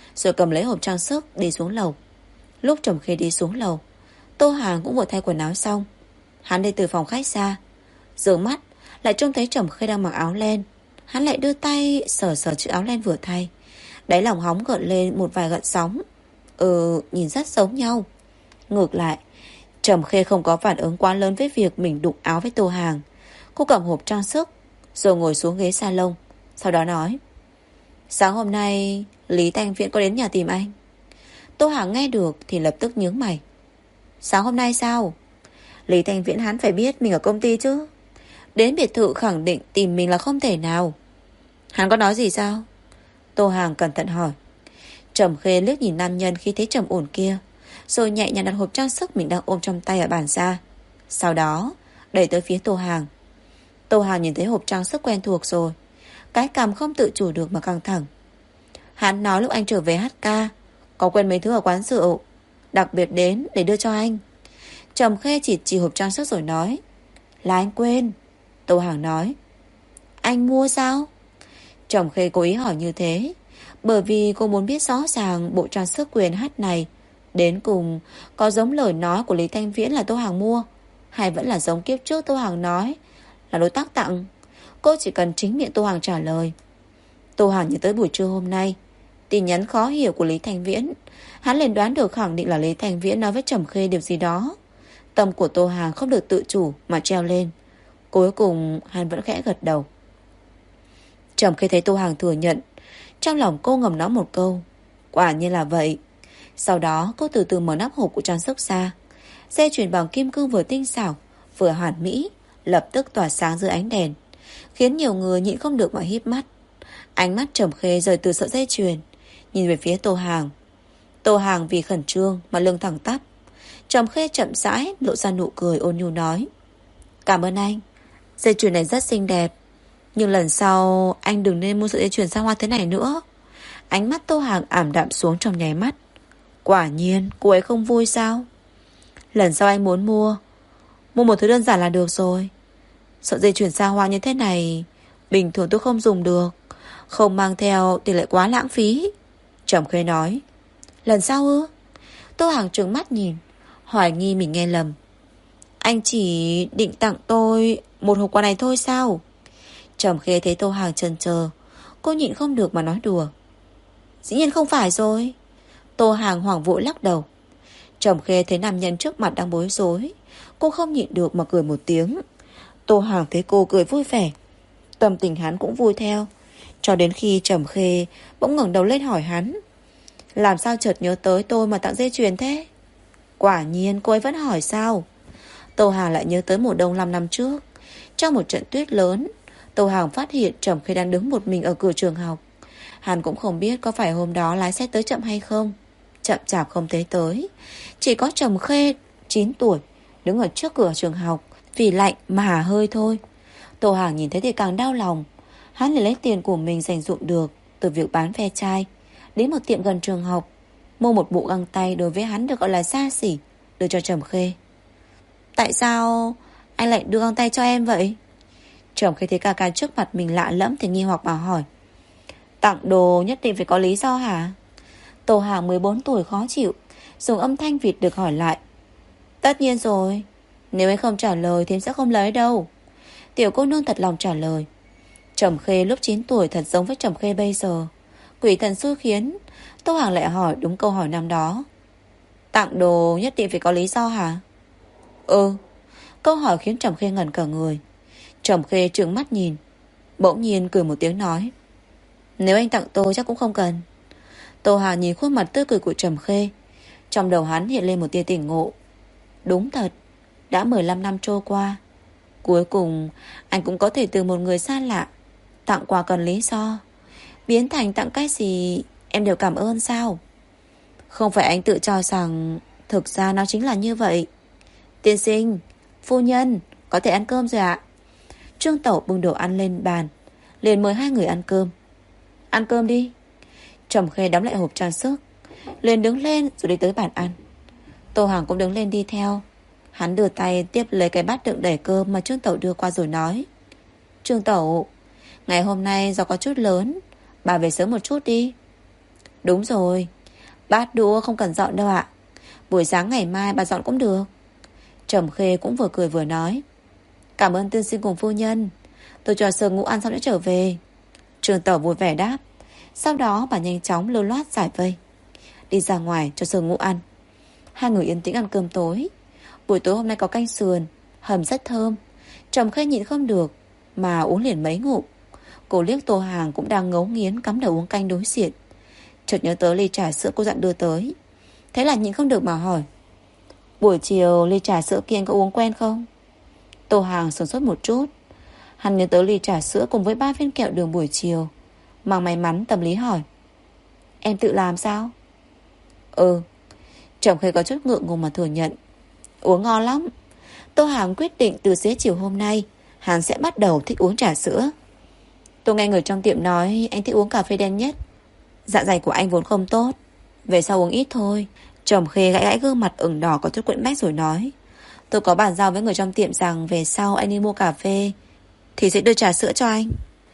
Speaker 1: rồi cầm lấy hộp trang sức đi xuống lầu. Lúc Trầm Khê đi xuống lầu, Tô Hàng cũng vừa thay quần áo xong. Hắn đi từ phòng khách ra, dường mắt lại trông thấy Trầm Khê đang mặc áo len. Hắn lại đưa tay sờ sờ chiếc áo len vừa thay. Đáy lòng hóng gợn lên một vài gợn sóng. Nhìn rất giống nhau. Ngược lại, Trầm Khê không có phản ứng quá lớn với việc mình đụng áo với Tô Hàng. Cô cầm hộp trang sức rồi ngồi xuống ghế salon. Sau đó nói: sáng hôm nay Lý Thanh Viễn có đến nhà tìm anh. Tô Hàng nghe được thì lập tức nhướng mày. Sáng hôm nay sao? Lý Thanh Viễn hắn phải biết mình ở công ty chứ. Đến biệt thự khẳng định tìm mình là không thể nào. Hắn có nói gì sao? Tô Hàng cẩn thận hỏi. Trầm Khê liếc nhìn nam nhân khi thấy trầm ổn kia, rồi nhẹ nhàng đặt hộp trang sức mình đang ôm trong tay ở bàn ra. Sau đó đẩy tới phía Tô Hàng. Tô Hàng nhìn thấy hộp trang sức quen thuộc rồi, cái cằm không tự chủ được mà căng thẳng. Hắn nói lúc anh trở về hát ca có quên mấy thứ ở quán rượu, đặc biệt đến để đưa cho anh. Trầm Khê chỉ hộp trang sức rồi nói: là anh quên. Tô Hàng nói: anh mua sao? Trầm Khê cố ý hỏi như thế bởi vì cô muốn biết rõ ràng bộ trang sức quyền hát này đến cùng có giống lời nói của Lý Thanh Viễn là Tô Hàng mua, hay vẫn là giống kiếp trước Tô Hàng nói là đối tác tặng. Cô chỉ cần chính miệng Tô Hàng trả lời. Tô Hàng nhớ tới buổi trưa hôm nay tin nhắn khó hiểu của Lý Thanh Viễn. Hắn liền đoán được khẳng định là Lý Thanh Viễn nói với Trầm Khê điều gì đó. Tâm của Tô Hàng không được tự chủ mà treo lên. Cuối cùng hắn vẫn khẽ gật đầu. Trầm Khê thấy Tô Hàng thừa nhận, trong lòng cô ngầm nói một câu: quả nhiên là vậy. Sau đó cô từ từ mở nắp hộp của trang sức ra. Dây chuyền bằng kim cương vừa tinh xảo vừa hoàn mỹ lập tức tỏa sáng dưới ánh đèn, khiến nhiều người nhịn không được mà híp mắt. Ánh mắt Trầm Khê rời từ sợi dây chuyền nhìn về phía Tô Hàng. Tô Hàng vì khẩn trương mà lưng thẳng tắp. Trầm Khê chậm rãi lộ ra nụ cười ôn nhu nói: cảm ơn anh, dây chuyền này rất xinh đẹp, nhưng lần sau anh đừng nên mua sợi dây chuyền xa hoa thế này nữa. Ánh mắt Tô Hàng ảm đạm xuống trong nháy mắt. Quả nhiên cô ấy không vui sao? Lần sau anh muốn mua một thứ đơn giản là được rồi. Sợi dây chuyền xa hoa như thế này bình thường tôi không dùng được, không mang theo thì lại quá lãng phí. Trầm Khê nói. Lần sau ư? Tô Hàng trừng mắt nhìn, hoài nghi mình nghe lầm. Anh chỉ định tặng tôi một hộp quà này thôi sao? Trầm Khê thấy Tô Hàng chần chờ, cô nhịn không được mà nói đùa. Dĩ nhiên không phải rồi. Tô Hàng hoảng vội lắc đầu. Trầm Khê thấy nam nhân trước mặt đang bối rối, cô không nhịn được mà cười một tiếng. Tô Hàng thấy cô cười vui vẻ, tâm tình hắn cũng vui theo. Cho đến khi Trầm Khê bỗng ngẩng đầu lên hỏi hắn: làm sao chợt nhớ tới tôi mà tặng dây chuyền thế? Quả nhiên cô ấy vẫn hỏi sao? Tô Hàng lại nhớ tới mùa đông 5 năm trước, trong một trận tuyết lớn, Tô Hàng phát hiện Trầm Khê đang đứng một mình ở cửa trường học. Hắn cũng không biết có phải hôm đó lái xe tới chậm hay không. Chậm chạp không thấy tới. Chỉ có Trầm Khê 9 tuổi đứng ở trước cửa trường học, vì lạnh mà hả hơi thôi. Tô Hàng nhìn thấy thì càng đau lòng. Hắn lại lấy tiền của mình dành dụm được từ việc bán ve chai, đến một tiệm gần trường học, mua một bộ găng tay đối với hắn được gọi là xa xỉ, đưa cho Trầm Khê. Tại sao anh lại đưa găng tay cho em vậy? Trầm Khê thấy ca ca trước mặt mình lạ lẫm thì nghi hoặc mà hỏi. Tặng đồ nhất định phải có lý do hả? Tô Hàng 14 tuổi khó chịu, dùng âm thanh vịt được hỏi lại. Tất nhiên rồi, nếu anh không trả lời thì em sẽ không lấy đâu. Tiểu cô nương thật lòng trả lời. Trầm Khê lúc 9 tuổi thật giống với Trầm Khê bây giờ. Quỷ thần xui khiến. Tô Hàng lại hỏi đúng câu hỏi năm đó. Tặng đồ nhất định phải có lý do hả? Ừ. Câu hỏi khiến Trầm Khê ngẩn cả người. Trầm Khê trừng mắt nhìn, bỗng nhiên cười một tiếng nói. Nếu anh tặng tôi chắc cũng không cần. Tô Hàng nhìn khuôn mặt tươi cười của Trầm Khê, trong đầu hắn hiện lên một tia tỉnh ngộ. Đúng thật, đã 15 năm trôi qua, cuối cùng anh cũng có thể từ một người xa lạ tặng quà cần lý do, biến thành tặng cái gì em đều cảm ơn sao? Không phải anh tự cho rằng thực ra nó chính là như vậy. Tiên sinh, phu nhân, có thể ăn cơm rồi ạ. Trương Tẩu bưng đồ ăn lên bàn, liền mời hai người ăn cơm. Ăn cơm đi. Trầm Khê đóng lại hộp trang sức, liền đứng lên rồi đi tới bàn ăn. Tô Hàng cũng đứng lên đi theo. Hắn đưa tay tiếp lấy cái bát đựng đầy cơm mà Trương Tẩu đưa qua rồi nói. Trương Tẩu, ngày hôm nay do có chút lớn, bà về sớm một chút đi. Đúng rồi, bát đũa không cần dọn đâu ạ. Buổi sáng ngày mai bà dọn cũng được. Trầm Khê cũng vừa cười vừa nói. Cảm ơn tiên sinh cùng phu nhân. Tôi cho Sơ Ngũ ăn xong đã trở về. Trường Tẩu vui vẻ đáp. Sau đó bà nhanh chóng lưu loát giải vây, đi ra ngoài cho Sơ Ngũ ăn. Hai người yên tĩnh ăn cơm tối. Buổi tối hôm nay có canh sườn hầm rất thơm. Trầm Khê nhịn không được mà uống liền mấy ngụm. Cô liếc Tô Hàng cũng đang ngấu nghiến cắm đầu uống canh đối diện, chợt nhớ tới ly trà sữa cô dặn đưa tới. Thế là nhịn không được mà hỏi. Buổi chiều ly trà sữa kia anh có uống quen không? Tô Hàng sửng sốt một chút. Hắn nhớ tới ly trà sữa cùng với 3 viên kẹo đường buổi chiều, mang may mắn tâm lý hỏi. Em tự làm sao? Ừ. Trầm Khê có chút ngượng ngùng mà thừa nhận. Uống ngon lắm. Tô Hàng quyết định từ xế chiều hôm nay hắn sẽ bắt đầu thích uống trà sữa. Tôi nghe người trong tiệm nói anh thích uống cà phê đen nhất. Dạ dày của anh vốn không tốt, về sau uống ít thôi. Trầm Khê gãi gãi gương mặt ửng đỏ có chút quẫn bách rồi nói. Tôi có bàn giao với người trong tiệm rằng về sau anh đi mua cà phê thì sẽ đưa trà sữa cho anh.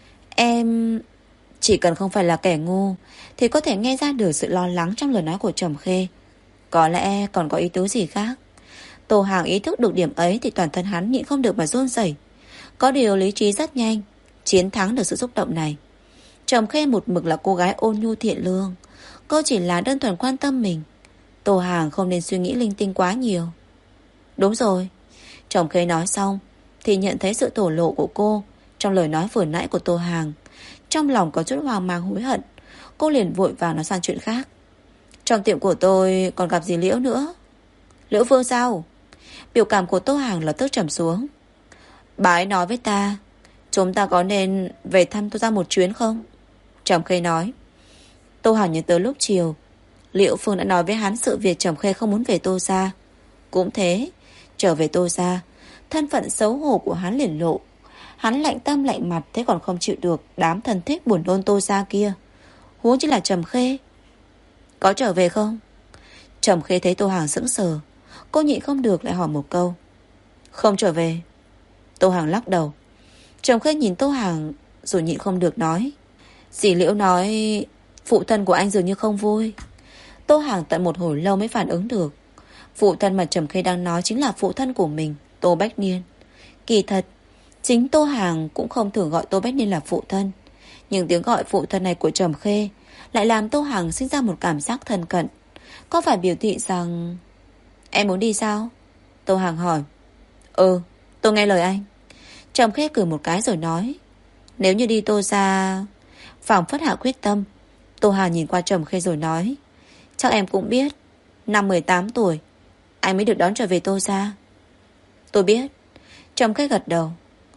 Speaker 1: Em chỉ cần không phải là kẻ ngu thì có thể nghe ra được sự lo lắng trong lời nói của Trầm Khê. Có lẽ còn có ý tứ gì khác. Tô Hàng ý thức được điểm ấy thì toàn thân hắn nhịn không được mà run rẩy. Có điều lý trí rất nhanh chiến thắng được sự xúc động này. Trầm Khê một mực là cô gái ôn nhu thiện lương, cô chỉ là đơn thuần quan tâm mình. Tô Hàng không nên suy nghĩ linh tinh quá nhiều. Đúng rồi. Trầm Khê nói xong thì nhận thấy sự thổ lộ của cô trong lời nói vừa nãy của Tô Hàng. Trong lòng có chút hoang mang hối hận. Cô liền vội vàng nói sang chuyện khác. Trong tiệm của tôi còn gặp dì Liễu nữa. Liễu Phương sao? Biểu cảm của Tô Hàng lập tức trầm xuống. Bà ấy nói với ta chúng ta có nên về thăm tôi ra một chuyến không? Trầm Khê nói. Tô Hàng nhớ tới lúc chiều Liễu Phương đã nói với hắn sự việc Trầm Khê không muốn về Tô gia. Cũng thế, trở về Tô gia, thân phận xấu hổ của hắn liền lộ. Hắn lạnh tâm lạnh mặt thế còn không chịu được đám thân thích buồn nôn Tô gia kia, huống chỉ là Trầm Khê. Có trở về không? Trầm Khê thấy Tô Hàng sững sờ, cô nhịn không được lại hỏi một câu. Không trở về. Tô Hàng lắc đầu. Trầm Khê nhìn Tô Hàng rồi nhịn không được nói. Dì Liễu nói phụ thân của anh dường như không vui. Tô Hàng tận một hồi lâu mới phản ứng được. Phụ thân mà Trầm Khê đang nói chính là phụ thân của mình, Tô Bách Niên. Kỳ thật chính Tô Hàng cũng không thường gọi Tô Bách Niên là phụ thân, nhưng tiếng gọi phụ thân này của Trầm Khê lại làm Tô Hàng sinh ra một cảm giác thân cận. Có phải biểu thị rằng... Em muốn đi sao? Tô Hàng hỏi. Ừ, tôi nghe lời anh. Trầm Khê cười một cái rồi nói. Nếu như đi Tô gia... Phảng phất hạ quyết tâm. Tô Hàng nhìn qua Trầm Khê rồi nói. Chắc em cũng biết năm 18 tuổi anh mới được đón trở về Tô gia. Tôi biết. Trầm Khê gật đầu.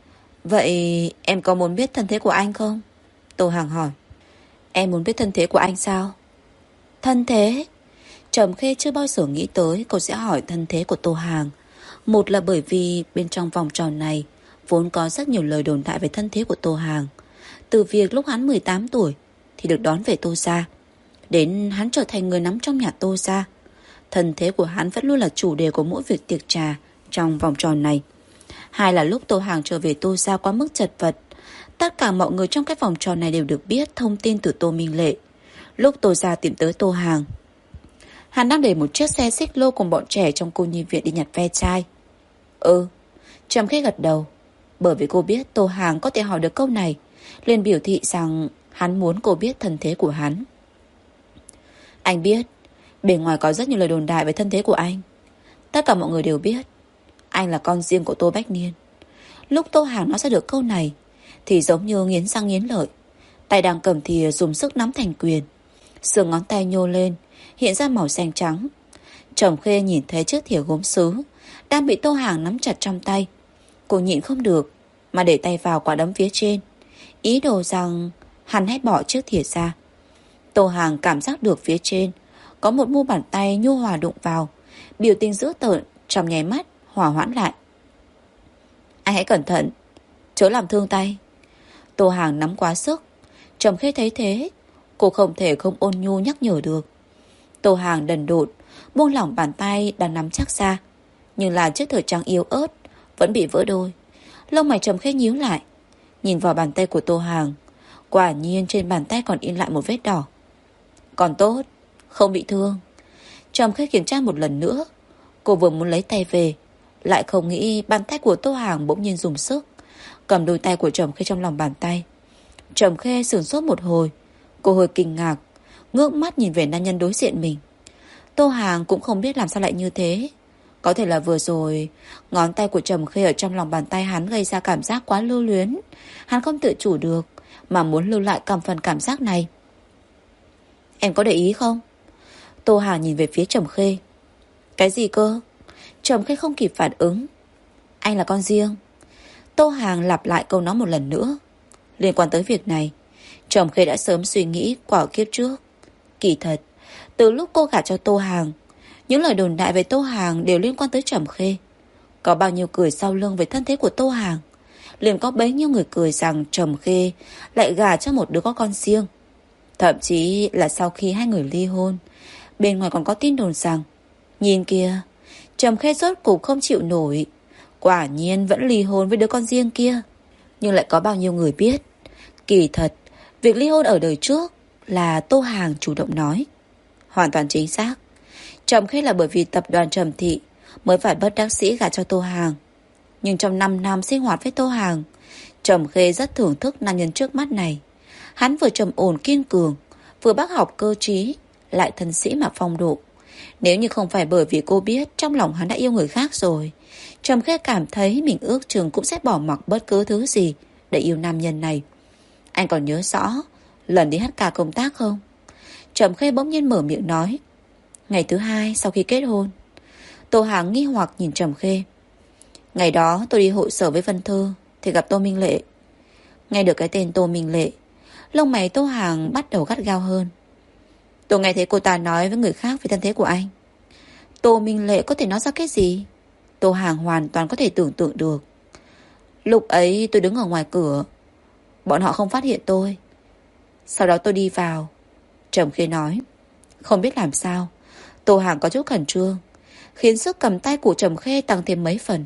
Speaker 1: Vậy em có muốn biết thân thế của anh không? Tô Hàng hỏi. Em muốn biết thân thế của anh sao? Thân thế? Trầm Khê chưa bao giờ nghĩ tới cô sẽ hỏi thân thế của Tô Hàng. Một là bởi vì bên trong vòng tròn này vốn có rất nhiều lời đồn đại về thân thế của Tô Hàng. Từ việc lúc hắn 18 tuổi thì được đón về Tô gia, đến hắn trở thành người nắm trong nhà Tô gia. Thân thế của hắn vẫn luôn là chủ đề của mỗi việc tiệc trà trong vòng tròn này. Hai là lúc Tô Hàng trở về Tô gia quá mức chật vật, tất cả mọi người trong cái vòng tròn này đều được biết thông tin từ Tô Minh Lệ. Lúc Tô gia tìm tới Tô Hàng, hắn đang để một chiếc xe xích lô cùng bọn trẻ trong cô nhi viện đi nhặt ve chai. Ừ. Trầm Khê gật đầu. Bởi vì cô biết Tô Hàng có thể hỏi được câu này, liền biểu thị rằng hắn muốn cô biết thân thế của hắn. Anh biết bên ngoài có rất nhiều lời đồn đại về thân thế của anh. Tất cả mọi người đều biết anh là con riêng của Tô Bách Niên. Lúc Tô Hàng nói ra được câu này thì giống như nghiến răng nghiến lợi, tay đang cầm thìa dùng sức nắm thành quyền, xương ngón tay nhô lên hiện ra màu xanh trắng. Trầm Khê nhìn thấy chiếc thìa gốm sứ đang bị Tô Hàng nắm chặt trong tay. Cô nhịn không được mà để tay vào quả đấm phía trên, ý đồ rằng hắn hãy bỏ chiếc thìa ra. Tô Hàng cảm giác được phía trên có một mu bàn tay nhu hòa đụng vào, biểu tình dữ tợn trong nháy mắt hòa hoãn lại. Anh hãy cẩn thận, chớ làm thương tay. Tô Hàng nắm quá sức. Trầm Khê thấy thế, cô không thể không ôn nhu nhắc nhở được. Tô Hàng đần độn buông lỏng bàn tay đang nắm chắc ra, nhưng là chiếc thìa trắng yếu ớt vẫn bị vỡ đôi. Lông mày Trầm Khê nhíu lại, nhìn vào bàn tay của Tô Hàng. Quả nhiên trên bàn tay còn in lại một vết đỏ. Còn tốt, không bị thương. Trầm Khê kiểm tra một lần nữa. Cô vừa muốn lấy tay về, lại không nghĩ bàn tay của Tô Hàng bỗng nhiên dùng sức cầm đôi tay của Trầm Khê trong lòng bàn tay. Trầm Khê sửng sốt một hồi. Cô hơi kinh ngạc, ngước mắt nhìn về nam nhân đối diện mình. Tô Hàng cũng không biết làm sao lại như thế. Có thể là vừa rồi ngón tay của Trầm Khê ở trong lòng bàn tay hắn gây ra cảm giác quá lưu luyến. Hắn không tự chủ được mà muốn lưu lại phần cảm giác này. Em có để ý không? Tô Hàng nhìn về phía Trầm Khê. Cái gì cơ? Trầm Khê không kịp phản ứng. Anh là con riêng. Tô Hàng lặp lại câu nói một lần nữa. Liên quan tới việc này, Trầm Khê đã sớm suy nghĩ qua kiếp trước. Kỳ thật, từ lúc cô gả cho Tô Hàng, những lời đồn đại về Tô Hàng đều liên quan tới Trầm Khê. Có bao nhiêu cười sau lưng về thân thế của Tô Hàng, liền có bấy nhiêu người cười rằng Trầm Khê lại gả cho một đứa có con riêng. Thậm chí là sau khi hai người ly hôn, bên ngoài còn có tin đồn rằng nhìn kìa, Trầm Khê rốt cục không chịu nổi, quả nhiên vẫn ly hôn với đứa con riêng kia. Nhưng lại có bao nhiêu người biết, kỳ thật việc ly hôn ở đời trước là Tô Hàng chủ động nói. Hoàn toàn chính xác, Trầm Khê là bởi vì tập đoàn Trầm Thị mới phải bất đắc sĩ gả cho Tô Hàng. Nhưng trong 5 năm sinh hoạt với Tô Hàng, Trầm Khê rất thưởng thức nam nhân trước mắt này. Hắn vừa trầm ổn kiên cường, vừa bác học cơ trí, lại thân sĩ mà phong độ. Nếu như không phải bởi vì cô biết trong lòng hắn đã yêu người khác rồi, Trầm Khê cảm thấy mình ước chừng cũng sẽ bỏ mặc bất cứ thứ gì để yêu nam nhân này. Anh còn nhớ rõ lần đi hát ca công tác không? Trầm Khê bỗng nhiên mở miệng nói. Ngày thứ 2 sau khi kết hôn. Tô Hàng nghi hoặc nhìn Trầm Khê. Ngày đó tôi đi hội sở với Vân Thư thì gặp Tô Minh Lệ. Nghe được cái tên Tô Minh Lệ, lông mày Tô Hàng bắt đầu gắt gao hơn. Tôi nghe thấy cô ta nói với người khác về thân thế của anh. Tô Minh Lệ có thể nói ra cái gì? Tô Hàng hoàn toàn có thể tưởng tượng được. Lúc ấy tôi đứng ở ngoài cửa, bọn họ không phát hiện tôi. Sau đó tôi đi vào. Trầm Khê nói. Không biết làm sao, Tô Hàng có chút khẩn trương, khiến sức cầm tay của Trầm Khê tăng thêm mấy phần.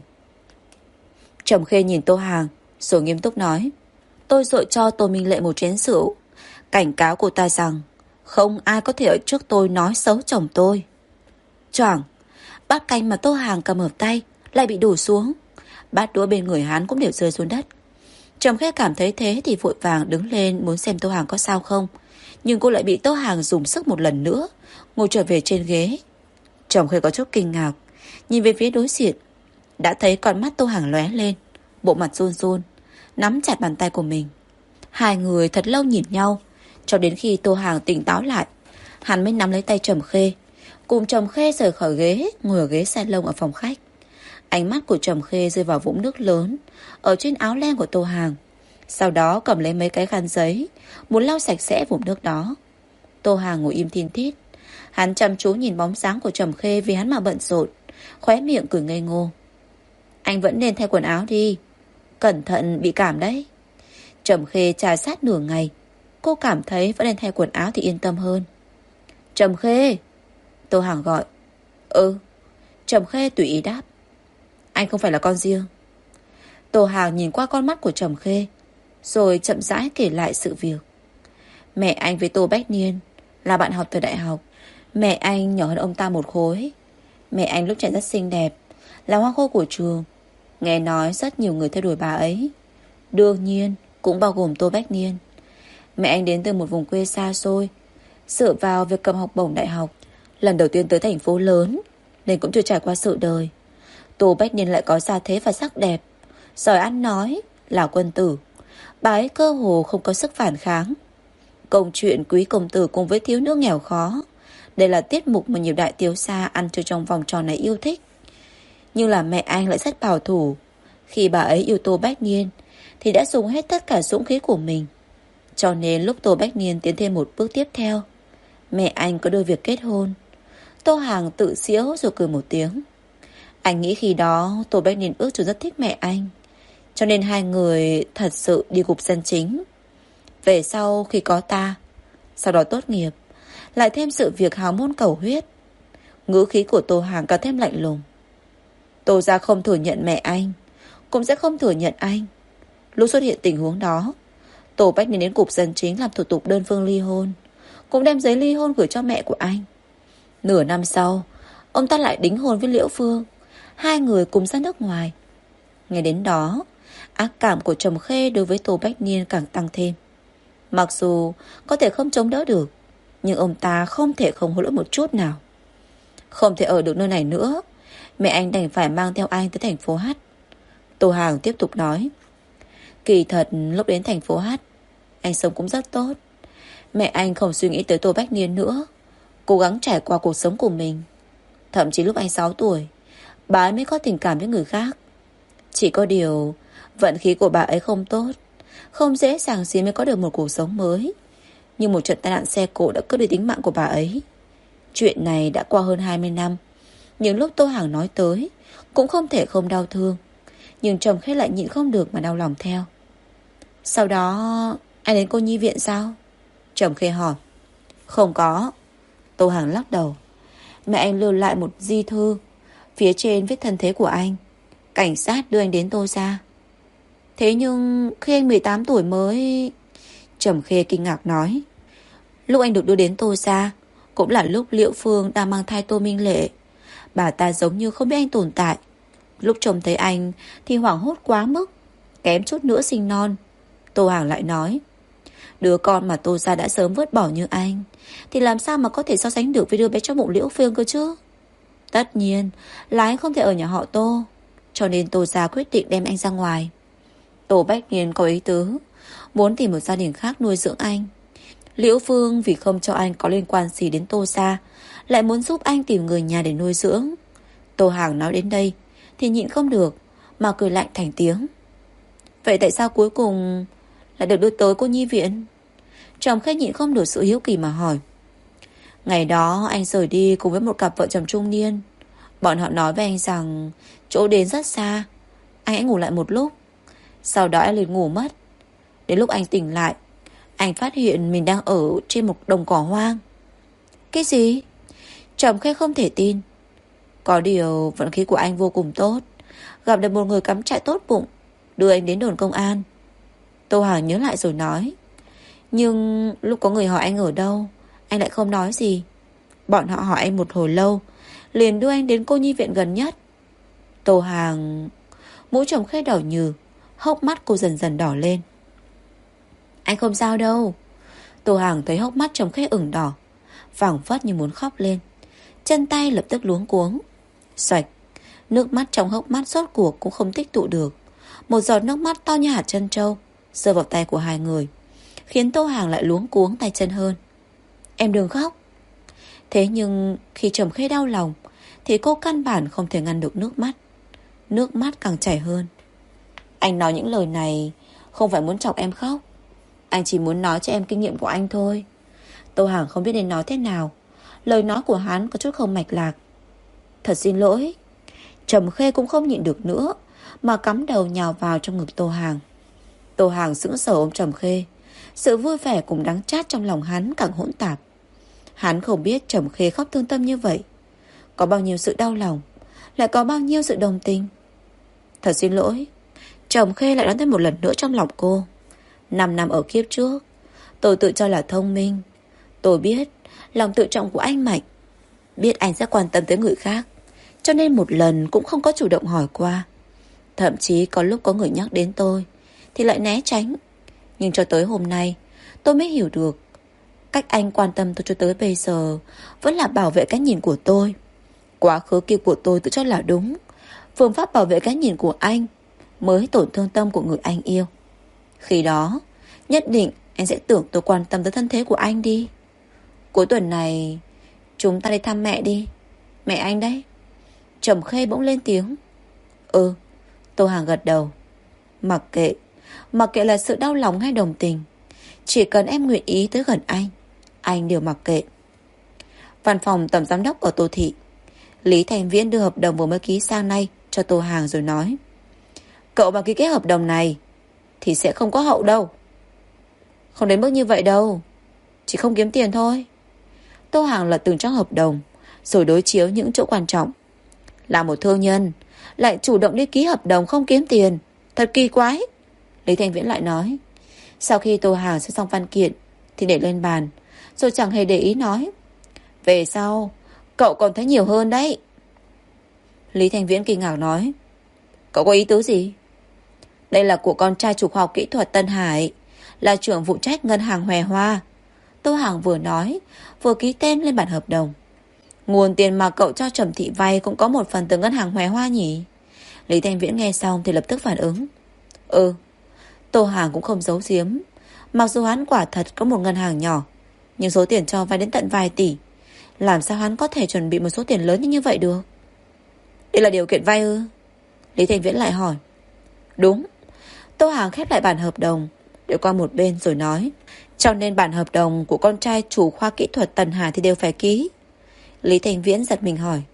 Speaker 1: Trầm Khê nhìn Tô Hàng rồi nghiêm túc nói. Tôi dội cho Tô Minh Lệ một chén rượu, cảnh cáo cô ta rằng không ai có thể ở trước tôi nói xấu chồng tôi. Choảng, bát canh mà Tô Hàng cầm ở tay lại bị đổ xuống. Bát đũa bên người hắn cũng đều rơi xuống đất. Trầm Khê cảm thấy thế thì vội vàng đứng lên muốn xem Tô Hàng có sao không. Nhưng cô lại bị Tô Hàng dùng sức một lần nữa ngồi trở về trên ghế. Trầm Khê có chút kinh ngạc, nhìn về phía đối diện, đã thấy con mắt Tô Hàng lóe lên, bộ mặt run run, nắm chặt bàn tay của mình. Hai người thật lâu nhìn nhau, cho đến khi Tô Hàng tỉnh táo lại, hắn mới nắm lấy tay Trầm Khê, cùng Trầm Khê rời khỏi ghế, ngồi ở ghế salon ở phòng khách. Ánh mắt của Trầm Khê rơi vào vũng nước lớn ở trên áo len của Tô Hàng, sau đó cầm lấy mấy cái khăn giấy, muốn lau sạch sẽ vũng nước đó. Tô Hàng ngồi im thin thít, hắn chăm chú nhìn bóng dáng của Trầm Khê vì hắn mà bận rộn, khóe miệng cười ngây ngô. Anh vẫn nên thay quần áo đi, cẩn thận bị cảm đấy. Trầm Khê trà sát nửa ngày, cô cảm thấy vẫn nên thay quần áo thì yên tâm hơn. Trầm Khê, Tô Hàng gọi. Ừ. Trầm Khê tùy ý đáp. Anh không phải là con riêng. Tô Hàng nhìn qua con mắt của Trầm Khê, rồi chậm rãi kể lại sự việc. Mẹ anh với Tô Bách Niên là bạn học thời đại học. Mẹ anh nhỏ hơn ông ta một khối. Mẹ anh lúc trẻ rất xinh đẹp, là hoa khôi của trường. Nghe nói rất nhiều người theo đuổi bà ấy, đương nhiên cũng bao gồm Tô Bách Niên. Mẹ anh đến từ một vùng quê xa xôi, dựa vào việc cầm học bổng đại học, lần đầu tiên tới thành phố lớn, nên cũng chưa trải qua sự đời. Tô Bách Niên lại có gia thế và sắc đẹp, giỏi ăn nói, là quân tử. Bà ấy cơ hồ không có sức phản kháng. Câu chuyện quý công tử cùng với thiếu nữ nghèo khó, đây là tiết mục mà nhiều đại tiếu xa ăn chơi trong vòng tròn này yêu thích. Nhưng là mẹ anh lại rất bảo thủ. Khi bà ấy yêu Tô Bách Niên thì đã dùng hết tất cả dũng khí của mình. Cho nên lúc Tô Bách Niên tiến thêm một bước tiếp theo, mẹ anh có đưa việc kết hôn. Tô Hàng tự giễu rồi cười một tiếng. Anh nghĩ khi đó Tô Bách Niên ước chừng rất thích mẹ anh, cho nên hai người thật sự đi gục chân chính. Về sau khi có ta, sau đó tốt nghiệp, lại thêm sự việc hào môn cầu huyết, ngữ khí của Tô Hàng càng thêm lạnh lùng. Tô gia không thừa nhận mẹ anh, cũng sẽ không thừa nhận anh. Lúc xuất hiện tình huống đó, Tô Bách Niên đến cục dân chính làm thủ tục đơn phương ly hôn, cũng đem giấy ly hôn gửi cho mẹ của anh. Nửa năm sau, ông ta lại đính hôn với Liễu Phương. Hai người cùng ra nước ngoài. Nghe đến đó, ác cảm của Trầm Khê đối với Tô Bách Niên càng tăng thêm. Mặc dù có thể không chống đỡ được, nhưng ông ta không thể không hối lỗi một chút nào. Không thể ở được nơi này nữa, mẹ anh đành phải mang theo anh tới thành phố H. Tô Hàng tiếp tục nói. Kỳ thật lúc đến thành phố H, anh sống cũng rất tốt. Mẹ anh không suy nghĩ tới Tô Bách Niên nữa, cố gắng trải qua cuộc sống của mình. Thậm chí lúc anh 6 tuổi, bà ấy mới có tình cảm với người khác. Chỉ có điều vận khí của bà ấy không tốt, không dễ dàng gì mới có được một cuộc sống mới. Nhưng một trận tai nạn xe cộ đã cướp đi tính mạng của bà ấy. Chuyện này đã qua hơn 20 năm. Nhưng lúc Tô Hàng nói tới, cũng không thể không đau thương. Nhưng Trầm Khê lại nhịn không được mà đau lòng theo. Sau đó anh đến cô nhi viện sao? Trầm Khê hỏi. Không có. Tô Hàng lắc đầu. Mẹ anh lưu lại một di thư, phía trên viết thân thế của anh. Cảnh sát đưa anh đến Tô gia. Thế nhưng khi anh 18 tuổi mới... Trầm Khê kinh ngạc nói. Lúc anh được đưa đến Tô gia, cũng là lúc Liễu Phương đang mang thai Tô Minh Lệ. Bà ta giống như không biết anh tồn tại. Lúc trông thấy anh thì hoảng hốt quá mức, kém chút nữa sinh non. Tô Hàng lại nói. Đứa con mà Tô gia đã sớm vứt bỏ như anh thì làm sao mà có thể so sánh được với đứa bé trong bụng Liễu Phương cơ chứ? Tất nhiên là anh không thể ở nhà họ Tô, cho nên Tô gia quyết định đem anh ra ngoài. Tô Bách Niên có ý tứ muốn tìm một gia đình khác nuôi dưỡng anh. Liễu Phương vì không cho anh có liên quan gì đến Tô gia, lại muốn giúp anh tìm người nhà để nuôi dưỡng. Tô Hàng nói đến đây thì nhịn không được mà cười lạnh thành tiếng. Vậy tại sao cuối cùng lại được đưa tới cô nhi viện? Trầm Khê nhịn không được sự hiếu kỳ mà hỏi. Ngày đó anh rời đi cùng với một cặp vợ chồng trung niên. Bọn họ nói với anh rằng chỗ đến rất xa. Anh hãy ngủ lại một lúc. Sau đó anh liền ngủ mất. Đến lúc anh tỉnh lại, anh phát hiện mình đang ở trên một đồng cỏ hoang. Cái gì? Trầm Khê không thể tin. Có điều vận khí của anh vô cùng tốt, gặp được một người cắm trại tốt bụng, đưa anh đến đồn công an. Tô Hàng nhớ lại rồi nói. Nhưng lúc có người hỏi anh ở đâu, anh lại không nói gì. Bọn họ hỏi anh một hồi lâu, liền đưa anh đến cô nhi viện gần nhất. Tô Hàng... Mũi Trầm Khê đỏ nhừ, hốc mắt cô dần dần đỏ lên. Anh không sao đâu. Tô Hàng thấy hốc mắt Trầm Khê ửng đỏ, phảng phất như muốn khóc lên. Chân tay lập tức luống cuống. Xoạch, nước mắt trong hốc mắt rốt cuộc cũng không tích tụ được. Một giọt nước mắt to như hạt trân trâu rơi vào tay của hai người, khiến Tô Hàng lại luống cuống tay chân hơn. Em đừng khóc. Thế nhưng khi Trầm Khê đau lòng thì cô căn bản không thể ngăn được nước mắt. Nước mắt càng chảy hơn. Anh nói những lời này không phải muốn chọc em khóc. Anh chỉ muốn nói cho em kinh nghiệm của anh thôi. Tô Hàng không biết nên nói thế nào. Lời nói của hắn có chút không mạch lạc. Thật xin lỗi. Trầm Khê cũng không nhịn được nữa mà cắm đầu nhào vào trong ngực Tô Hàng. Tô Hàng sững sờ ôm Trầm Khê. Sự vui vẻ cùng đắng chát trong lòng hắn càng hỗn tạp. Hắn không biết Trầm Khê khóc thương tâm như vậy, có bao nhiêu sự đau lòng, lại có bao nhiêu sự đồng tình. Thật xin lỗi. Trầm Khê lại nói thêm một lần nữa trong lòng cô. 5 năm ở kiếp trước, tôi tự cho là thông minh. Tôi biết lòng tự trọng của anh mạnh, biết anh sẽ quan tâm tới người khác, cho nên một lần cũng không có chủ động hỏi qua. Thậm chí có lúc có người nhắc đến tôi thì lại né tránh. Nhưng cho tới hôm nay tôi mới hiểu được cách anh quan tâm tôi cho tới bây giờ vẫn là bảo vệ cái nhìn của tôi. Quá khứ kia của tôi tự cho là đúng, phương pháp bảo vệ cái nhìn của anh mới tổn thương tâm của người anh yêu. Khi đó nhất định anh sẽ tưởng tôi quan tâm tới thân thế của anh đi. Cuối tuần này chúng ta đi thăm mẹ đi. Mẹ anh đấy. Trầm Khê bỗng lên tiếng. Ừ. Tô Hàng gật đầu. Mặc kệ là sự đau lòng hay đồng tình, chỉ cần em nguyện ý tới gần anh đều mặc kệ. Văn phòng tổng giám đốc ở Tô Thị. Lý Thành Viễn đưa hợp đồng vừa mới ký sang nay cho Tô Hàng rồi nói. Cậu mà ký cái hợp đồng này thì sẽ không có hậu đâu. Không đến mức như vậy đâu, chỉ không kiếm tiền thôi. Tô Hàng lật từng trang hợp đồng rồi đối chiếu những chỗ quan trọng. Là một thương nhân lại chủ động đi ký hợp đồng không kiếm tiền, thật kỳ quái. Lý Thành Viễn lại nói. Sau khi Tô Hàng sẽ xong văn kiện thì để lên bàn, rồi chẳng hề để ý nói: Về sau cậu còn thấy nhiều hơn đấy. Lý Thành Viễn kinh ngạc nói: Cậu có ý tứ gì? Đây là của con trai chủ khoa học kỹ thuật Tân Hải, là trưởng phụ trách ngân hàng Hòe Hoa. Tô Hàng vừa nói vừa ký tên lên bản hợp đồng. Nguồn tiền mà cậu cho Trầm Thị vay cũng có một phần từ ngân hàng Hòe Hoa nhỉ? Lý Thành Viễn nghe xong thì lập tức phản ứng: Tô Hàng cũng không giấu giếm. Mặc dù hắn quả thật có một ngân hàng nhỏ, nhưng số tiền cho vay đến tận vài tỷ. Làm sao hắn có thể chuẩn bị một số tiền lớn như vậy được? Đây là điều kiện vay ư? Lý Thành Viễn lại hỏi. Đúng. Tô Hàng khép lại bản hợp đồng, để qua một bên rồi nói: Cho nên bản hợp đồng của con trai chủ khoa kỹ thuật Tần Hà thì đều phải ký. Lý Thành Viễn giật mình hỏi: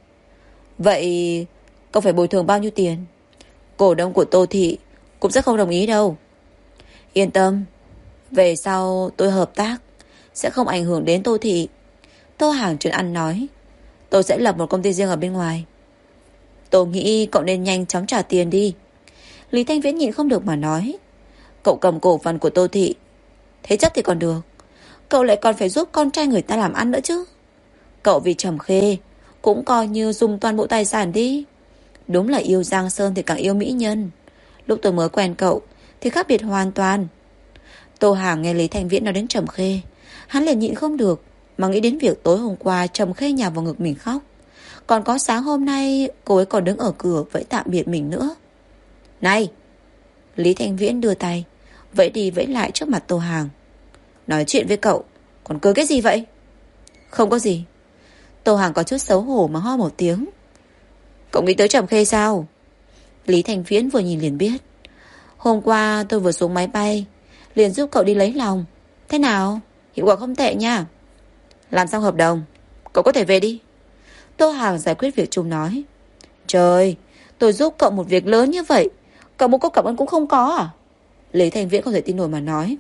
Speaker 1: Vậy cậu phải bồi thường bao nhiêu tiền? Cổ đông của Tô Thị cũng sẽ không đồng ý đâu. Yên tâm, về sau tôi hợp tác, sẽ không ảnh hưởng đến Tô Thị. Tô Hàng trấn an nói: Tôi sẽ lập một công ty riêng ở bên ngoài. Tôi nghĩ cậu nên nhanh chóng trả tiền đi. Lý Thanh Viễn nhịn không được mà nói: Cậu cầm cổ phần của Tô Thị, thế chất thì còn được, cậu lại còn phải giúp con trai người ta làm ăn nữa chứ. Cậu vì Trầm Khê cũng coi như dùng toàn bộ tài sản đi. Đúng là yêu Giang Sơn thì càng yêu mỹ nhân. Lúc tôi mới quen cậu thì khác biệt hoàn toàn. Tô Hàng nghe Lý Thanh Viễn nói đến Trầm Khê, hắn liền nhịn không được mà nghĩ đến việc tối hôm qua Trầm Khê nhào vào ngực mình khóc. Còn có sáng hôm nay cô ấy còn đứng ở cửa vẫy tạm biệt mình nữa. Này! Lý Thanh Viễn đưa tay vẫy đi vẫy lại trước mặt Tô Hàng. Nói chuyện với cậu còn cười cái gì vậy? Không có gì. Tô Hàng có chút xấu hổ mà ho một tiếng. Cậu nghĩ tới Trầm Khê sao? Lý Thanh Viễn vừa nhìn liền biết. Hôm qua tôi vừa xuống máy bay, liền giúp cậu đi lấy lòng. Thế nào? Hiệu quả không tệ nha. Làm xong hợp đồng, cậu có thể về đi. Tô Hàng giải quyết việc chung nói. Trời, tôi giúp cậu một việc lớn như vậy, cậu một câu cảm ơn cũng không có à? Lý Thành Viễn không thể tin nổi mà nói.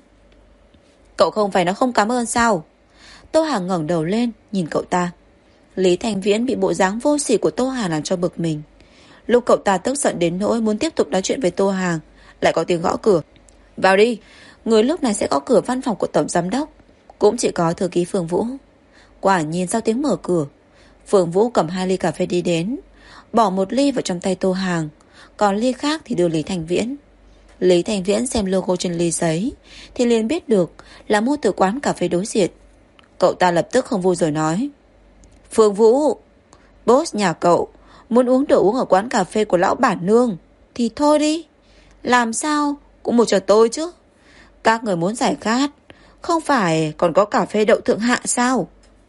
Speaker 1: Cậu không phải nói không cảm ơn sao? Tô Hàng ngẩng đầu lên nhìn cậu ta. Lý Thành Viễn bị bộ dáng vô sỉ của Tô Hàng làm cho bực mình. Lúc cậu ta tức giận đến nỗi muốn tiếp tục nói chuyện với Tô Hàng, lại có tiếng gõ cửa. Vào đi. Người lúc này sẽ gõ cửa văn phòng của tổng giám đốc, cũng chỉ có thư ký Phương Vũ. Quả nhiên sau tiếng mở cửa, Phương Vũ cầm 2 ly cà phê đi đến, bỏ 1 ly vào trong tay Tô Hàng, còn ly khác thì đưa Lý Thành Viễn. Lý Thành Viễn xem logo trên ly giấy thì liền biết được là mua từ quán cà phê đối diện. Cậu ta lập tức không vui rồi nói: Phương Vũ, boss nhà cậu muốn uống đồ uống ở quán cà phê của lão bản nương thì thôi đi, làm sao cũng mua cho tôi chứ. Các người muốn giải khát, không phải còn có cà phê đậu thượng hạng sao?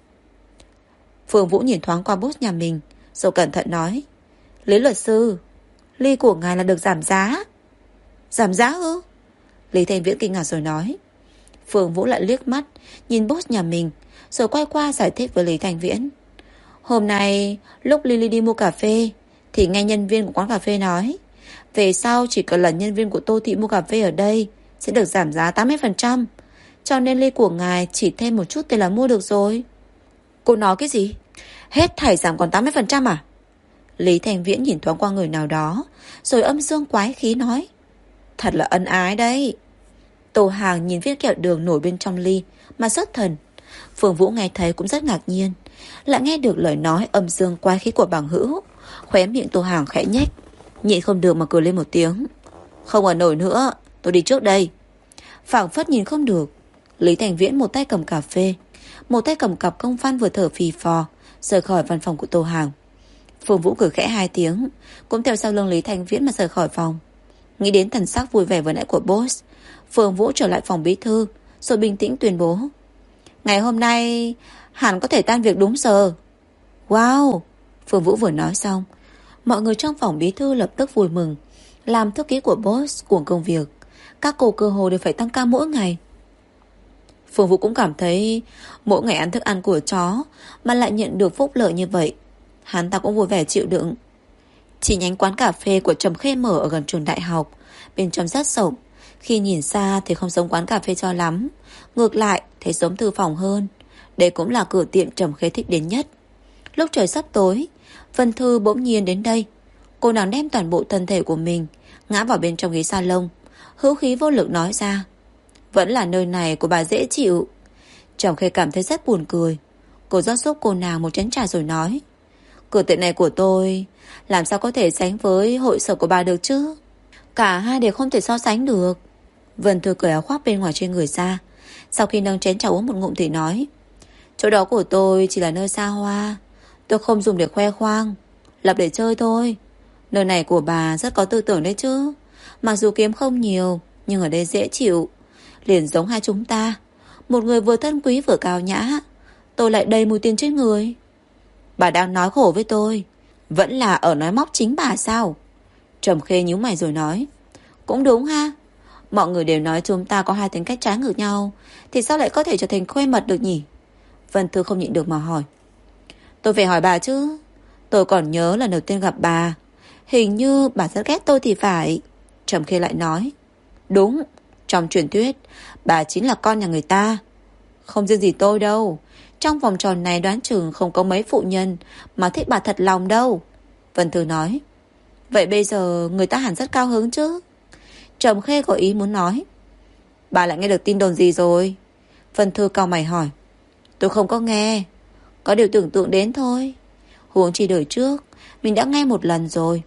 Speaker 1: Phương Vũ nhìn thoáng qua boss nhà mình, rồi cẩn thận nói: Lý luật sư, ly của ngài là được giảm giá. Giảm giá ư? Lý Thành Viễn kinh ngạc rồi nói. Phương Vũ lại liếc mắt nhìn boss nhà mình, rồi quay qua giải thích với Lý Thành Viễn. Hôm nay lúc Lily đi mua cà phê thì nghe nhân viên của quán cà phê nói, về sau chỉ cần là nhân viên của Tô Thị mua cà phê ở đây sẽ được giảm giá 80%. Cho nên ly của ngài chỉ thêm một chút tiền là mua được rồi. Cô nói cái gì? Hết thảy giảm còn 80% à? Lý Thành Viễn nhìn thoáng qua người nào đó, rồi âm dương quái khí nói: Thật là ân ái đấy. Tô Hàng nhìn viên kẹo đường nổi bên trong ly mà xuất thần. Phương Vũ nghe thấy cũng rất ngạc nhiên, lại nghe được lời nói âm dương quái khí của bằng hữu. Khóe miệng Tô Hàng khẽ nhếch, nhịn không được mà cười lên một tiếng. Không ở nổi nữa, tôi đi trước đây. Phảng phất nhìn không được, Lý Thành Viễn một tay cầm cà phê, một tay cầm cặp công văn vừa thở phì phò, rời khỏi văn phòng của Tô Hàng. Phương Vũ cười khẽ 2 tiếng, cũng theo sau lưng Lý Thành Viễn mà rời khỏi phòng. Nghĩ đến thần sắc vui vẻ vừa nãy của boss, Phương Vũ trở lại phòng bí thư, rồi bình tĩnh tuyên bố: Ngày hôm nay hẳn có thể tan việc đúng giờ. Wow! Phương Vũ vừa nói xong, mọi người trong phòng bí thư lập tức vui mừng. Làm thư ký của boss cuồng công việc, các cô cơ hồ đều phải tăng ca mỗi ngày. Phương Vũ cũng cảm thấy mỗi ngày ăn thức ăn của chó mà lại nhận được phúc lợi như vậy, hắn ta cũng vui vẻ chịu đựng. Chi nhánh quán cà phê của Trầm Khê mở ở gần trường đại học, bên trong rất rộng. Khi nhìn xa thì không giống quán cà phê cho lắm, ngược lại thấy giống thư phòng hơn. Đây cũng là cửa tiệm Trầm Khê thích đến nhất. Lúc trời sắp tối, Vân Thư bỗng nhiên đến đây. Cô nàng đem toàn bộ thân thể của mình ngã vào bên trong ghế salon, hữu khí vô lực nói ra: Vẫn là nơi này của bà dễ chịu. Trầm Khê cảm thấy rất buồn cười. Cô rót giúp cô nàng một chén trà rồi nói: cửa tiệm này của tôi làm sao có thể sánh với hội sở của bà được chứ? Cả hai đều không thể so sánh được. Vân Thư cởi áo khoác bên ngoài trên người ra. Sau khi nâng chén trà uống một ngụm thì nói: chỗ đó của tôi chỉ là nơi xa hoa, tôi không dùng để khoe khoang, lập để chơi thôi. Nơi này của bà rất có tư tưởng đấy chứ. Mặc dù kiếm không nhiều, nhưng ở đây dễ chịu. Liền giống hai chúng ta, một người vừa thân quý vừa cao nhã, tôi lại đầy mùi tiền trên người. Bà đang nói khổ với tôi, vẫn là ở nói móc chính bà sao? Trầm Khê nhíu mày rồi nói: cũng đúng ha. Mọi người đều nói chúng ta có hai tính cách trái ngược nhau, thì sao lại có thể trở thành khuê mật được nhỉ? Vân Thư không nhịn được mà hỏi: tôi phải hỏi bà chứ. Tôi còn nhớ lần đầu tiên gặp bà, hình như bà rất ghét tôi thì phải. Trầm Khê lại nói: đúng, trong truyền thuyết bà chính là con nhà người ta. Không riêng gì tôi đâu, trong vòng tròn này đoán chừng không có mấy phụ nhân mà thích bà thật lòng đâu. Vân Thư nói: vậy bây giờ người ta hẳn rất cao hứng chứ? Trầm Khê có ý muốn nói: bà lại nghe được tin đồn gì rồi? Vân Thư cau mày hỏi: tôi không có nghe, có điều tưởng tượng đến thôi. Huống chi đời trước mình đã nghe một lần rồi.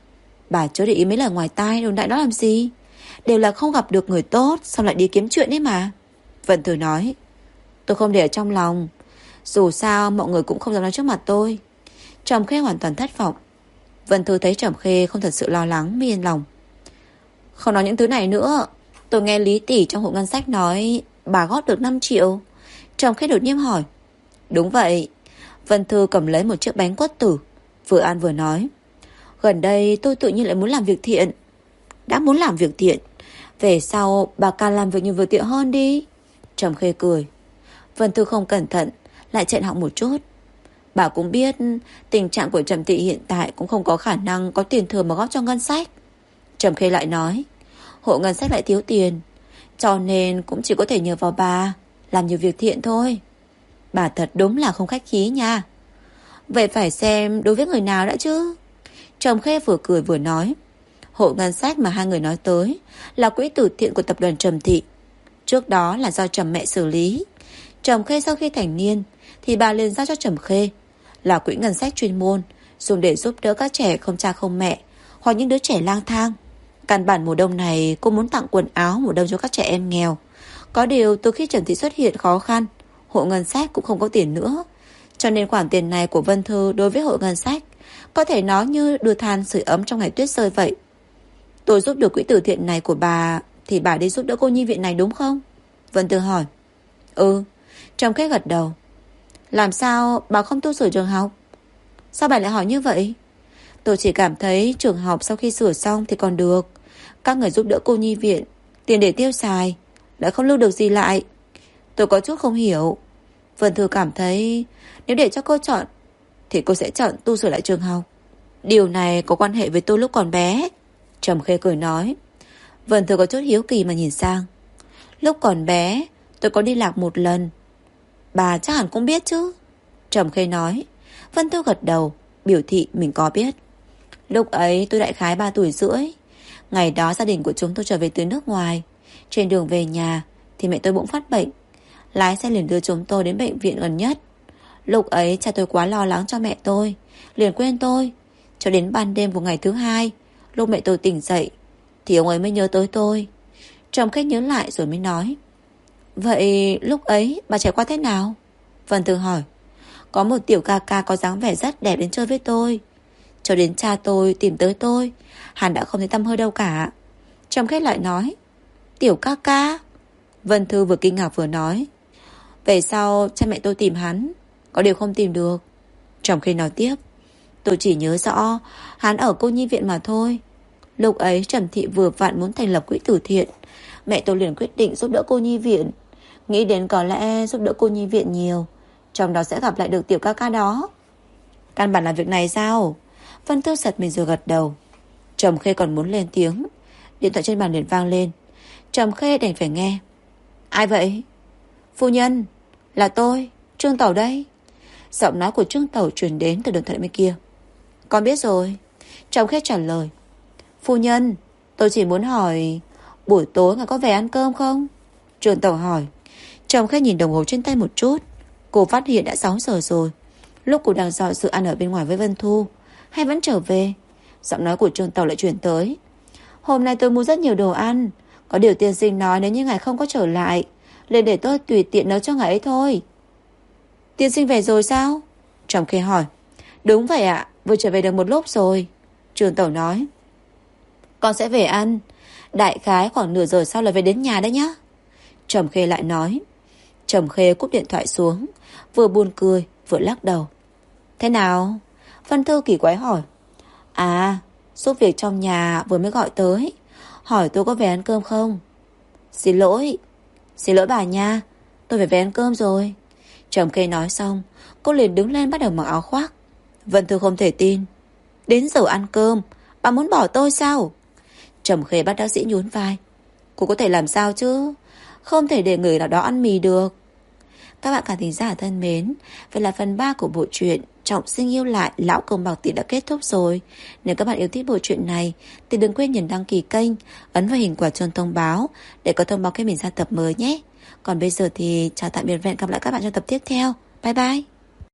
Speaker 1: Bà chớ để ý mấy lời ngoài tai đồn đại đó làm gì. Đều là không gặp được người tốt, xong lại đi kiếm chuyện đấy mà. Vân Thư nói: tôi không để ở trong lòng, dù sao mọi người cũng không dám nói trước mặt tôi. Trầm Khê hoàn toàn thất vọng. Vân Thư thấy Trầm Khê không thật sự lo lắng mới yên lòng. Không nói những thứ này nữa. Tôi nghe Lý tỷ trong hộ ngân sách nói bà góp được 5 triệu. Trầm Khê đột nhiên hỏi: đúng vậy. Vân Thư cầm lấy một chiếc bánh quất tử, vừa ăn vừa nói: gần đây tôi tự nhiên lại muốn làm việc thiện. Đã muốn làm việc thiện, về sau bà càng làm việc nhiều việc thiện hơn đi. Trầm Khê cười. Vân Thư không cẩn thận lại chẹn họng một chút. Bà cũng biết tình trạng của Trầm thị hiện tại cũng không có khả năng có tiền thừa mà góp cho ngân sách. Trầm Khê lại nói: hộ ngân sách lại thiếu tiền, cho nên cũng chỉ có thể nhờ vào bà làm nhiều việc thiện thôi. Bà thật đúng là không khách khí nha. Vậy phải xem đối với người nào đã chứ. Trầm Khê vừa cười vừa nói: hộ ngân sách mà hai người nói tới là quỹ từ thiện của tập đoàn Trầm thị. Trước đó là do Trầm mẹ xử lý. Trầm Khê sau khi thành niên thì bà liền giao cho Trầm Khê, là quỹ ngân sách chuyên môn dùng để giúp đỡ các trẻ không cha không mẹ hoặc những đứa trẻ lang thang. Căn bản mùa đông này cô muốn tặng quần áo mùa đông cho các trẻ em nghèo. Có điều từ khi Trầm thị xuất hiện khó khăn, hộ ngân sách cũng không có tiền nữa, cho nên khoản tiền này của Vân Thư đối với hộ ngân sách có thể nói như đưa than sưởi ấm trong ngày tuyết rơi vậy. Tôi giúp được quỹ từ thiện này của bà, thì bà đi giúp đỡ cô nhi viện này đúng không? Vân Thư hỏi. Ừ. Trầm Khê gật đầu. Làm sao bà không tu sửa trường học? Sao bà lại hỏi như vậy? Tôi chỉ cảm thấy trường học sau khi sửa xong thì còn được. Các người giúp đỡ cô nhi viện, tiền để tiêu xài lại không lưu được gì lại. Tôi có chút không hiểu. Vân Thư cảm thấy nếu để cho cô chọn thì cô sẽ chọn tu sửa lại trường học. Điều này có quan hệ với tôi lúc còn bé. Trầm Khê cười nói. Vân Thư có chút hiếu kỳ mà nhìn sang. Lúc còn bé tôi có đi lạc một lần. Bà chắc hẳn cũng biết chứ. Trầm Khê nói. Vân Thư gật đầu, biểu thị mình có biết. Lúc ấy tôi đại khái 3 tuổi rưỡi. Ngày đó gia đình của chúng tôi trở về từ nước ngoài. Trên đường về nhà thì mẹ tôi bỗng phát bệnh. Lái xe liền đưa chúng tôi đến bệnh viện gần nhất. Lúc ấy cha tôi quá lo lắng cho mẹ tôi, liền quên tôi. Cho đến ban đêm của ngày thứ 2, lúc mẹ tôi tỉnh dậy thì ông ấy mới nhớ tới tôi. Trầm Khê nhớ lại rồi mới nói. Vậy lúc ấy bà trải qua thế nào? Vân Thư hỏi. Có một tiểu ca ca có dáng vẻ rất đẹp đến chơi với tôi. Cho đến cha tôi tìm tới tôi, hắn đã không thấy tăm hơi đâu cả. Trầm Khê lại nói. Tiểu ca ca? Vân Thư vừa kinh ngạc vừa nói. Về sau cha mẹ tôi tìm hắn, có điều không tìm được. Trầm Khê nói tiếp. Tôi chỉ nhớ rõ hắn ở cô nhi viện mà thôi. Lúc ấy Trầm thị vừa vặn muốn thành lập quỹ từ thiện, mẹ tôi liền quyết định giúp đỡ cô nhi viện. Nghĩ đến có lẽ giúp đỡ cô nhi viện nhiều, trong đó sẽ gặp lại được tiểu ca ca đó. Căn bản là việc này sao? Vân Thư giật mình rồi gật đầu. Trầm Khê còn muốn lên tiếng, điện thoại trên bàn liền vang lên. Trầm Khê đành phải nghe. Ai vậy? Phu nhân, là tôi, Trương Tẩu đây. Giọng nói của Trương Tẩu truyền đến từ điện thoại bên kia. Con biết rồi. Trầm Khê trả lời. Phu nhân, tôi chỉ muốn hỏi buổi tối ngài có về ăn cơm không? Trương Tẩu hỏi. Trầm Khê nhìn đồng hồ trên tay một chút. Cô phát hiện đã 6 giờ rồi. Lúc cô đang dọn sự ăn ở bên ngoài với Vân Thu, hay vẫn trở về? Giọng nói của Trương Tàu lại chuyển tới. Hôm nay tôi mua rất nhiều đồ ăn. Có điều tiên sinh nói nếu như ngài không có trở lại, liền để tôi tùy tiện nấu cho ngài ấy thôi. Tiên sinh về rồi sao? Trầm Khê hỏi. Đúng vậy ạ, vừa trở về được một lúc rồi. Trương Tàu nói. Con sẽ về ăn. Đại khái khoảng nửa giờ sau là về đến nhà đấy nhá. Trầm Khê lại nói. Trầm Khê cúp điện thoại xuống, vừa buồn cười vừa lắc đầu. Thế nào? Vân Thư kỳ quái hỏi. À, giúp việc trong nhà vừa mới gọi tới, hỏi tôi có về ăn cơm không. Xin lỗi bà nha, tôi phải về ăn cơm rồi. Trầm Khê nói xong, cô liền đứng lên bắt đầu mặc áo khoác. Vân Thư không thể tin. Đến giờ ăn cơm, bà muốn bỏ tôi sao? Trầm Khê bắt đắc dĩ nhún vai. Cô có thể làm sao chứ? Không thể để người nào đó ăn mì được. Các bạn khán thính giả thân mến, vậy là phần 3 của bộ truyện Trọng Sinh Yêu Lại Lão Công Bảo Tỷ đã kết thúc rồi. Nếu các bạn yêu thích bộ truyện này thì đừng quên nhấn đăng ký kênh, ấn vào hình quả chuông thông báo để có thông báo khi mình ra tập mới nhé. Còn bây giờ thì chào tạm biệt và hẹn gặp lại các bạn trong tập tiếp theo. Bye bye.